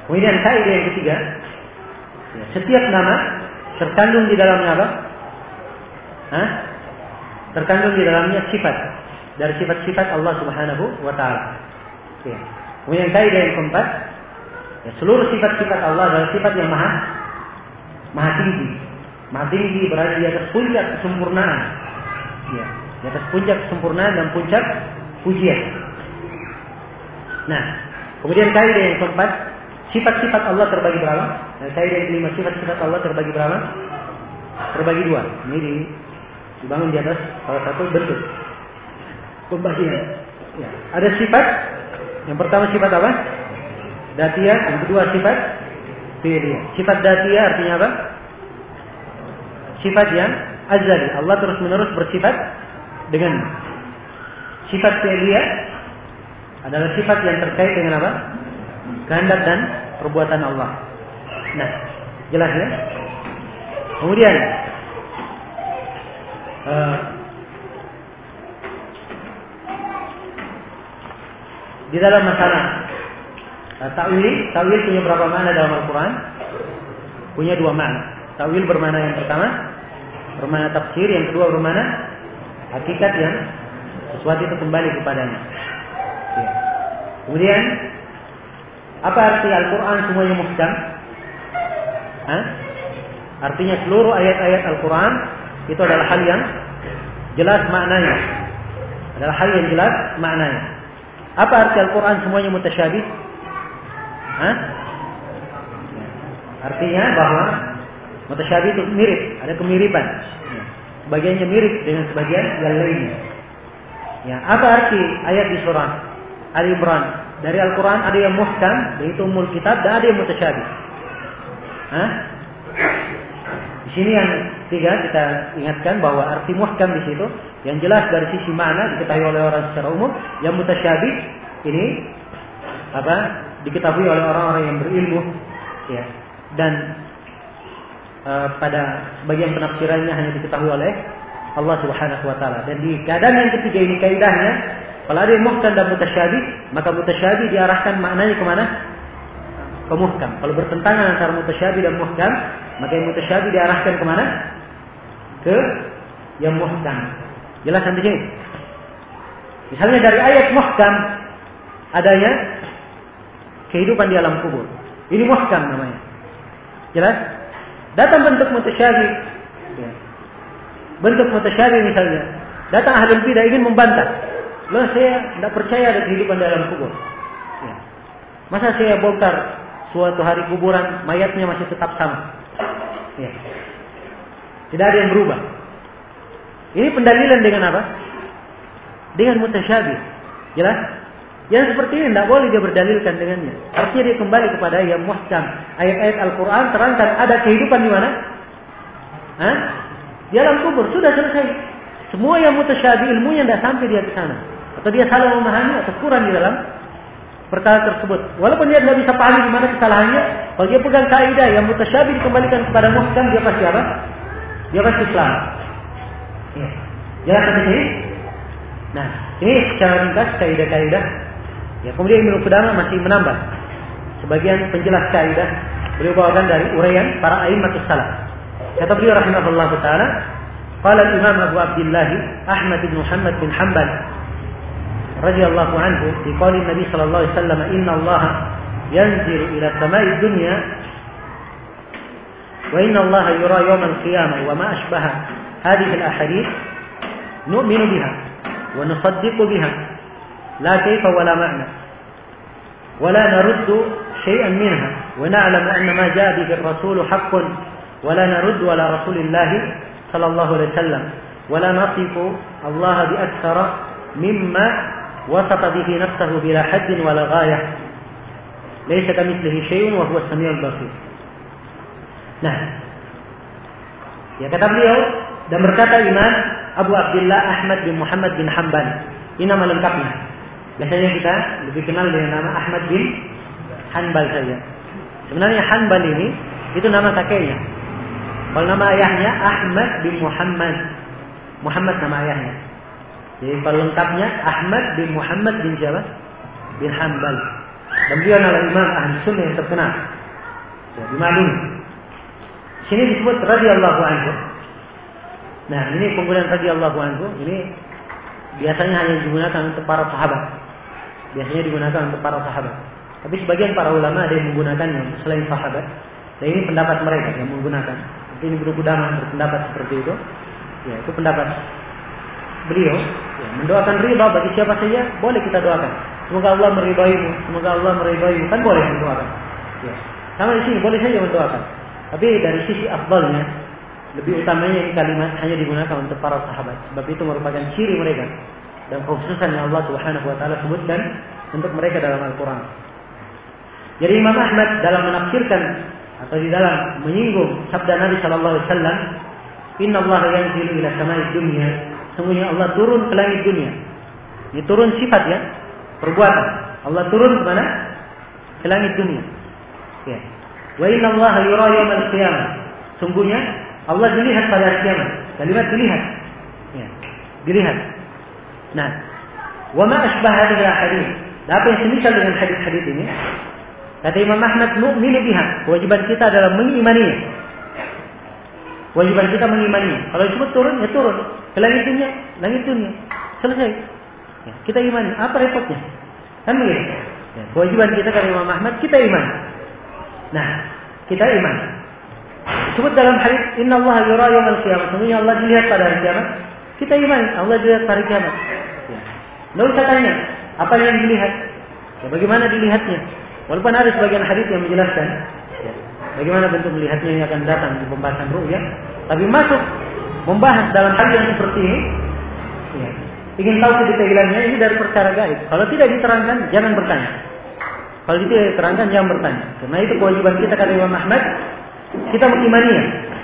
Kemudian kaidah yang ketiga, ya, setiap nama terkandung di dalamnya apa? Hah? Terkandung di dalamnya sifat dari sifat-sifat Allah Subhanahu wa taala. Ya. Kemudian kaidah yang keempat, ya, seluruh sifat-sifat Allah adalah sifat yang maha maha tinggi. Maha tinggi berada di atas puncak kesempurnaan. Ya, di atas puncak kesempurnaan dan puncak pujian. Nah, kemudian kaidah yang keempat, sifat-sifat Allah terbagi berapa? Nah, kaidah yang kelima, sifat-sifat Allah terbagi berapa? Terbagi dua. Ini di, dibangun di atas salah satu bentuk pembagian. Ya, ada sifat. Yang pertama sifat apa? Datiyah. Yang kedua sifat fi'liyah. Sifat datiyah artinya apa? Sifat yang azali. Allah terus menerus bersifat dengan. Sifat fi'liyah adalah sifat yang terkait dengan apa? Kehendak dan perbuatan Allah. Nah, jelas ya? Kemudian uh, di dalam masalah uh, ta'wil, ta'wil punya berapa makna dalam Al-Quran? Punya dua makna. Ta'wil bermakna yang pertama bermakna tafsir, yang kedua bermakna hakikat yang sesuatu itu kembali kepadanya. Ya. Kemudian apa arti Al-Quran semuanya muhkam? Hah? Artinya seluruh ayat-ayat Al-Quran itu adalah hal yang jelas maknanya. Adalah hal yang jelas maknanya. Apa arti Al-Quran semuanya mutasyabih? Hah? Artinya bahwa mutasyabih itu mirip, ada kemiripan. Sebagiannya mirip dengan sebagian yang lainnya. Ya, apa arti ayat di surah Ali Imran? Dari Al-Quran ada yang muhkam, yaitu ummul kitab, dan ada yang mutasyabih. Hah? Di sini yang tiga kita ingatkan bahwa arti muhkam di situ yang jelas dari sisi makna diketahui oleh orang secara umum, yang mutasyabih ini apa? Diketahui oleh orang-orang yang berilmu, ya. Dan uh, pada sebagian penafsirannya hanya diketahui oleh Allah Subhanahu wa taala. Dan di keadaan yang ketiga ini kaidahnya, kalau ada yang muhkam dan mutasyabih, maka mutasyabih diarahkan maknanya kemana? Ke muhkam. Kalau bertentangan antara mutasyabih dan muhkam, maka yang mutasyabih diarahkan kemana? Ke yang muhkam. Jelas sampai sini? Misalnya dari ayat muhkam adanya kehidupan di alam kubur. Ini muhkam namanya. Jelas? Datang bentuk mutasyabih. Ya. Bentuk mutasyabih misalnya. Datang ahlul bidah ingin membantah. Loh, saya tidak percaya ada kehidupan di alam kubur. Ya. Masa saya bongkar suatu hari kuburan, mayatnya masih tetap sama. Ya. Tidak ada yang berubah. Ini pendalilan dengan apa? Dengan mutasyabih. Jelas? Yang seperti ini tidak boleh dia berdalilkan dengannya. Artinya dia kembali kepada yang muhkam. Ayat-ayat Al-Quran terangkan ada kehidupan di mana? Hah? Di alam kubur. Sudah selesai. Semua yang mutasyabih ilmunya tidak sampai dia ke sana. Atau dia salah memahami atau kurang di dalam perkara tersebut. Walaupun dia tidak bisa pahami di mana kesalahannya, kalau dia pegang kaidah yang mutasyabih dikembalikan kepada muhkam, dia pasti apa? Dia pasti selamat. Ya. Jelas sampai sini? Nah, ini secara ringkas kaidah-kaidah. Ya, kemudian Ibnu Qudamah masih menambah sebagian penjelas kaidah beliau bawakan dari uraian para a'immatus salaf. Kata beliau rahimahullah taala, qala al-Imam Abu Abdullah Ahmad bin Muhammad bin Hanbal radhiyallahu anhu fi qouli Nabi sallallahu alaihi wasallam, inna Allah yanzilu ila samai dunya wa inna Allah yura yawm al-qiyamah wa ma ashbaha hadhihi al-ahadith nu'minu biha wa nusaddiqu biha la kayfa wa la ma'na wa la naruddu shay'an minha wa na'lamu anna ma ja'a bihi ar-rasul haqqun wa la naruddu ala rasulillah sallallahu alaihi wasallam wa la nasifu Allah bi aktsara mimma wasata bihi nafsahu bila haddin wala ghayah laysa kamitslihi syai'un wa huwa as-sami'ul basir. Nah, ya kata beliau dan berkata Imam Abu Abdullah Ahmad bin Muhammad bin Hanbal, ini nama lengkapnya. Biasanya kita lebih kenal dengan nama Ahmad bin Hanbal saja. Sebenarnya Hanbal ini itu nama kakeknya. Kalau nama ayahnya Ahmad bin Muhammad. Muhammad nama ayahnya. Jadi kalau lengkapnya Ahmad bin Muhammad bin Jabal bin Hanbal. Dan beliau adalah imam ahli sunnah yang terkenal. Ya, dimaklumi. Sini disebut radhiyallahu anhu. Nah, ini penggunaan radhiyallahu anhu ini biasanya hanya digunakan untuk para sahabat. Biasanya digunakan untuk para sahabat. Tapi sebagian para ulama ada yang menggunakannya selain sahabat. Dan ini pendapat mereka yang menggunakan. Jadi ini Ibnu Qudamah berpendapat seperti itu. Ya, itu pendapat beliau. Ya, mendoakan ridha bagi siapa saja boleh kita doakan. Semoga Allah meridaimu, semoga Allah meridaimu, kan boleh mendoakan. Ya. Sama di sini boleh saja mendoakan. Tapi dari sisi afdalnya, lebih utamanya ini kalimat hanya digunakan untuk para sahabat. Sebab itu merupakan ciri mereka dan khususan yang Allah Subhanahu wa taala sebutkan untuk mereka dalam Al-Qur'an. Jadi Imam Ahmad dalam menafsirkan atau di dalam menyinggung sabda Nabi sallallahu alaihi wasallam, "Inna Allah yanzilu ila sama'id dunya." Sungguhnya Allah turun ke langit dunia. Ini turun sifat ya, perbuatan. Allah turun ke mana? Ke langit dunia. Ya. Wa inna Allah yura yawmal qiyamah. Sungguhnya Allah dilihat pada hari kiamat. Kalimat dilihat. Ya. Dilihat. Nah, wa ma asbah hadhihi al-hadits. Apa yang semisal dengan hadis-hadis ini? Kata Imam Ahmad, nu'minu biha. Kewajiban kita adalah mengimaninya. Kewajiban kita mengimaninya. Kalau disebut turun, ya turun. Ke langit dunia, langit dunia. Selesai. Ya, kita imani. Apa repotnya? Kan begitu. Ya, kewajiban kita kata Imam Ahmad, kita imani. Nah, kita imani. Disebut dalam hadis, Inna Allah yura yawmal qiyamah. Sungguhnya Allah dilihat pada hari kiamat. Kita imani. Allah dilihat pada hari kiamat. Ya. Nggak usah tanya. Apa yang dilihat? Ya, bagaimana dilihatnya? Walaupun ada sebagian hadis yang menjelaskan ya, bagaimana bentuk melihatnya yang akan datang di pembahasan ru'yah, tapi masuk membahas dalam hal yang seperti ini, ya, ingin tahu kedetailannya ini dari perkara gaib. Kalau tidak diterangkan, jangan bertanya. Kalau tidak diterangkan, jangan bertanya. Karena itu kewajiban kita kata Imam Ahmad, kita mengimaninya,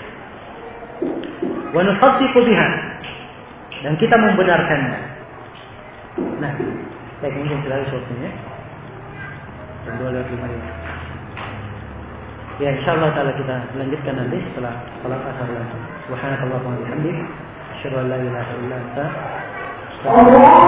wa nusaddiqu biha, dan kita membenarkannya. Nah, baik, mungkin selesai waktunya. Dan dua lewat lima ini. Ya, insyaallah taala kita lanjutkan nanti setelah salat asar nanti. Subhanakallahumma wa bihamdik, asyhadu an la ilaha illa anta, astaghfiruka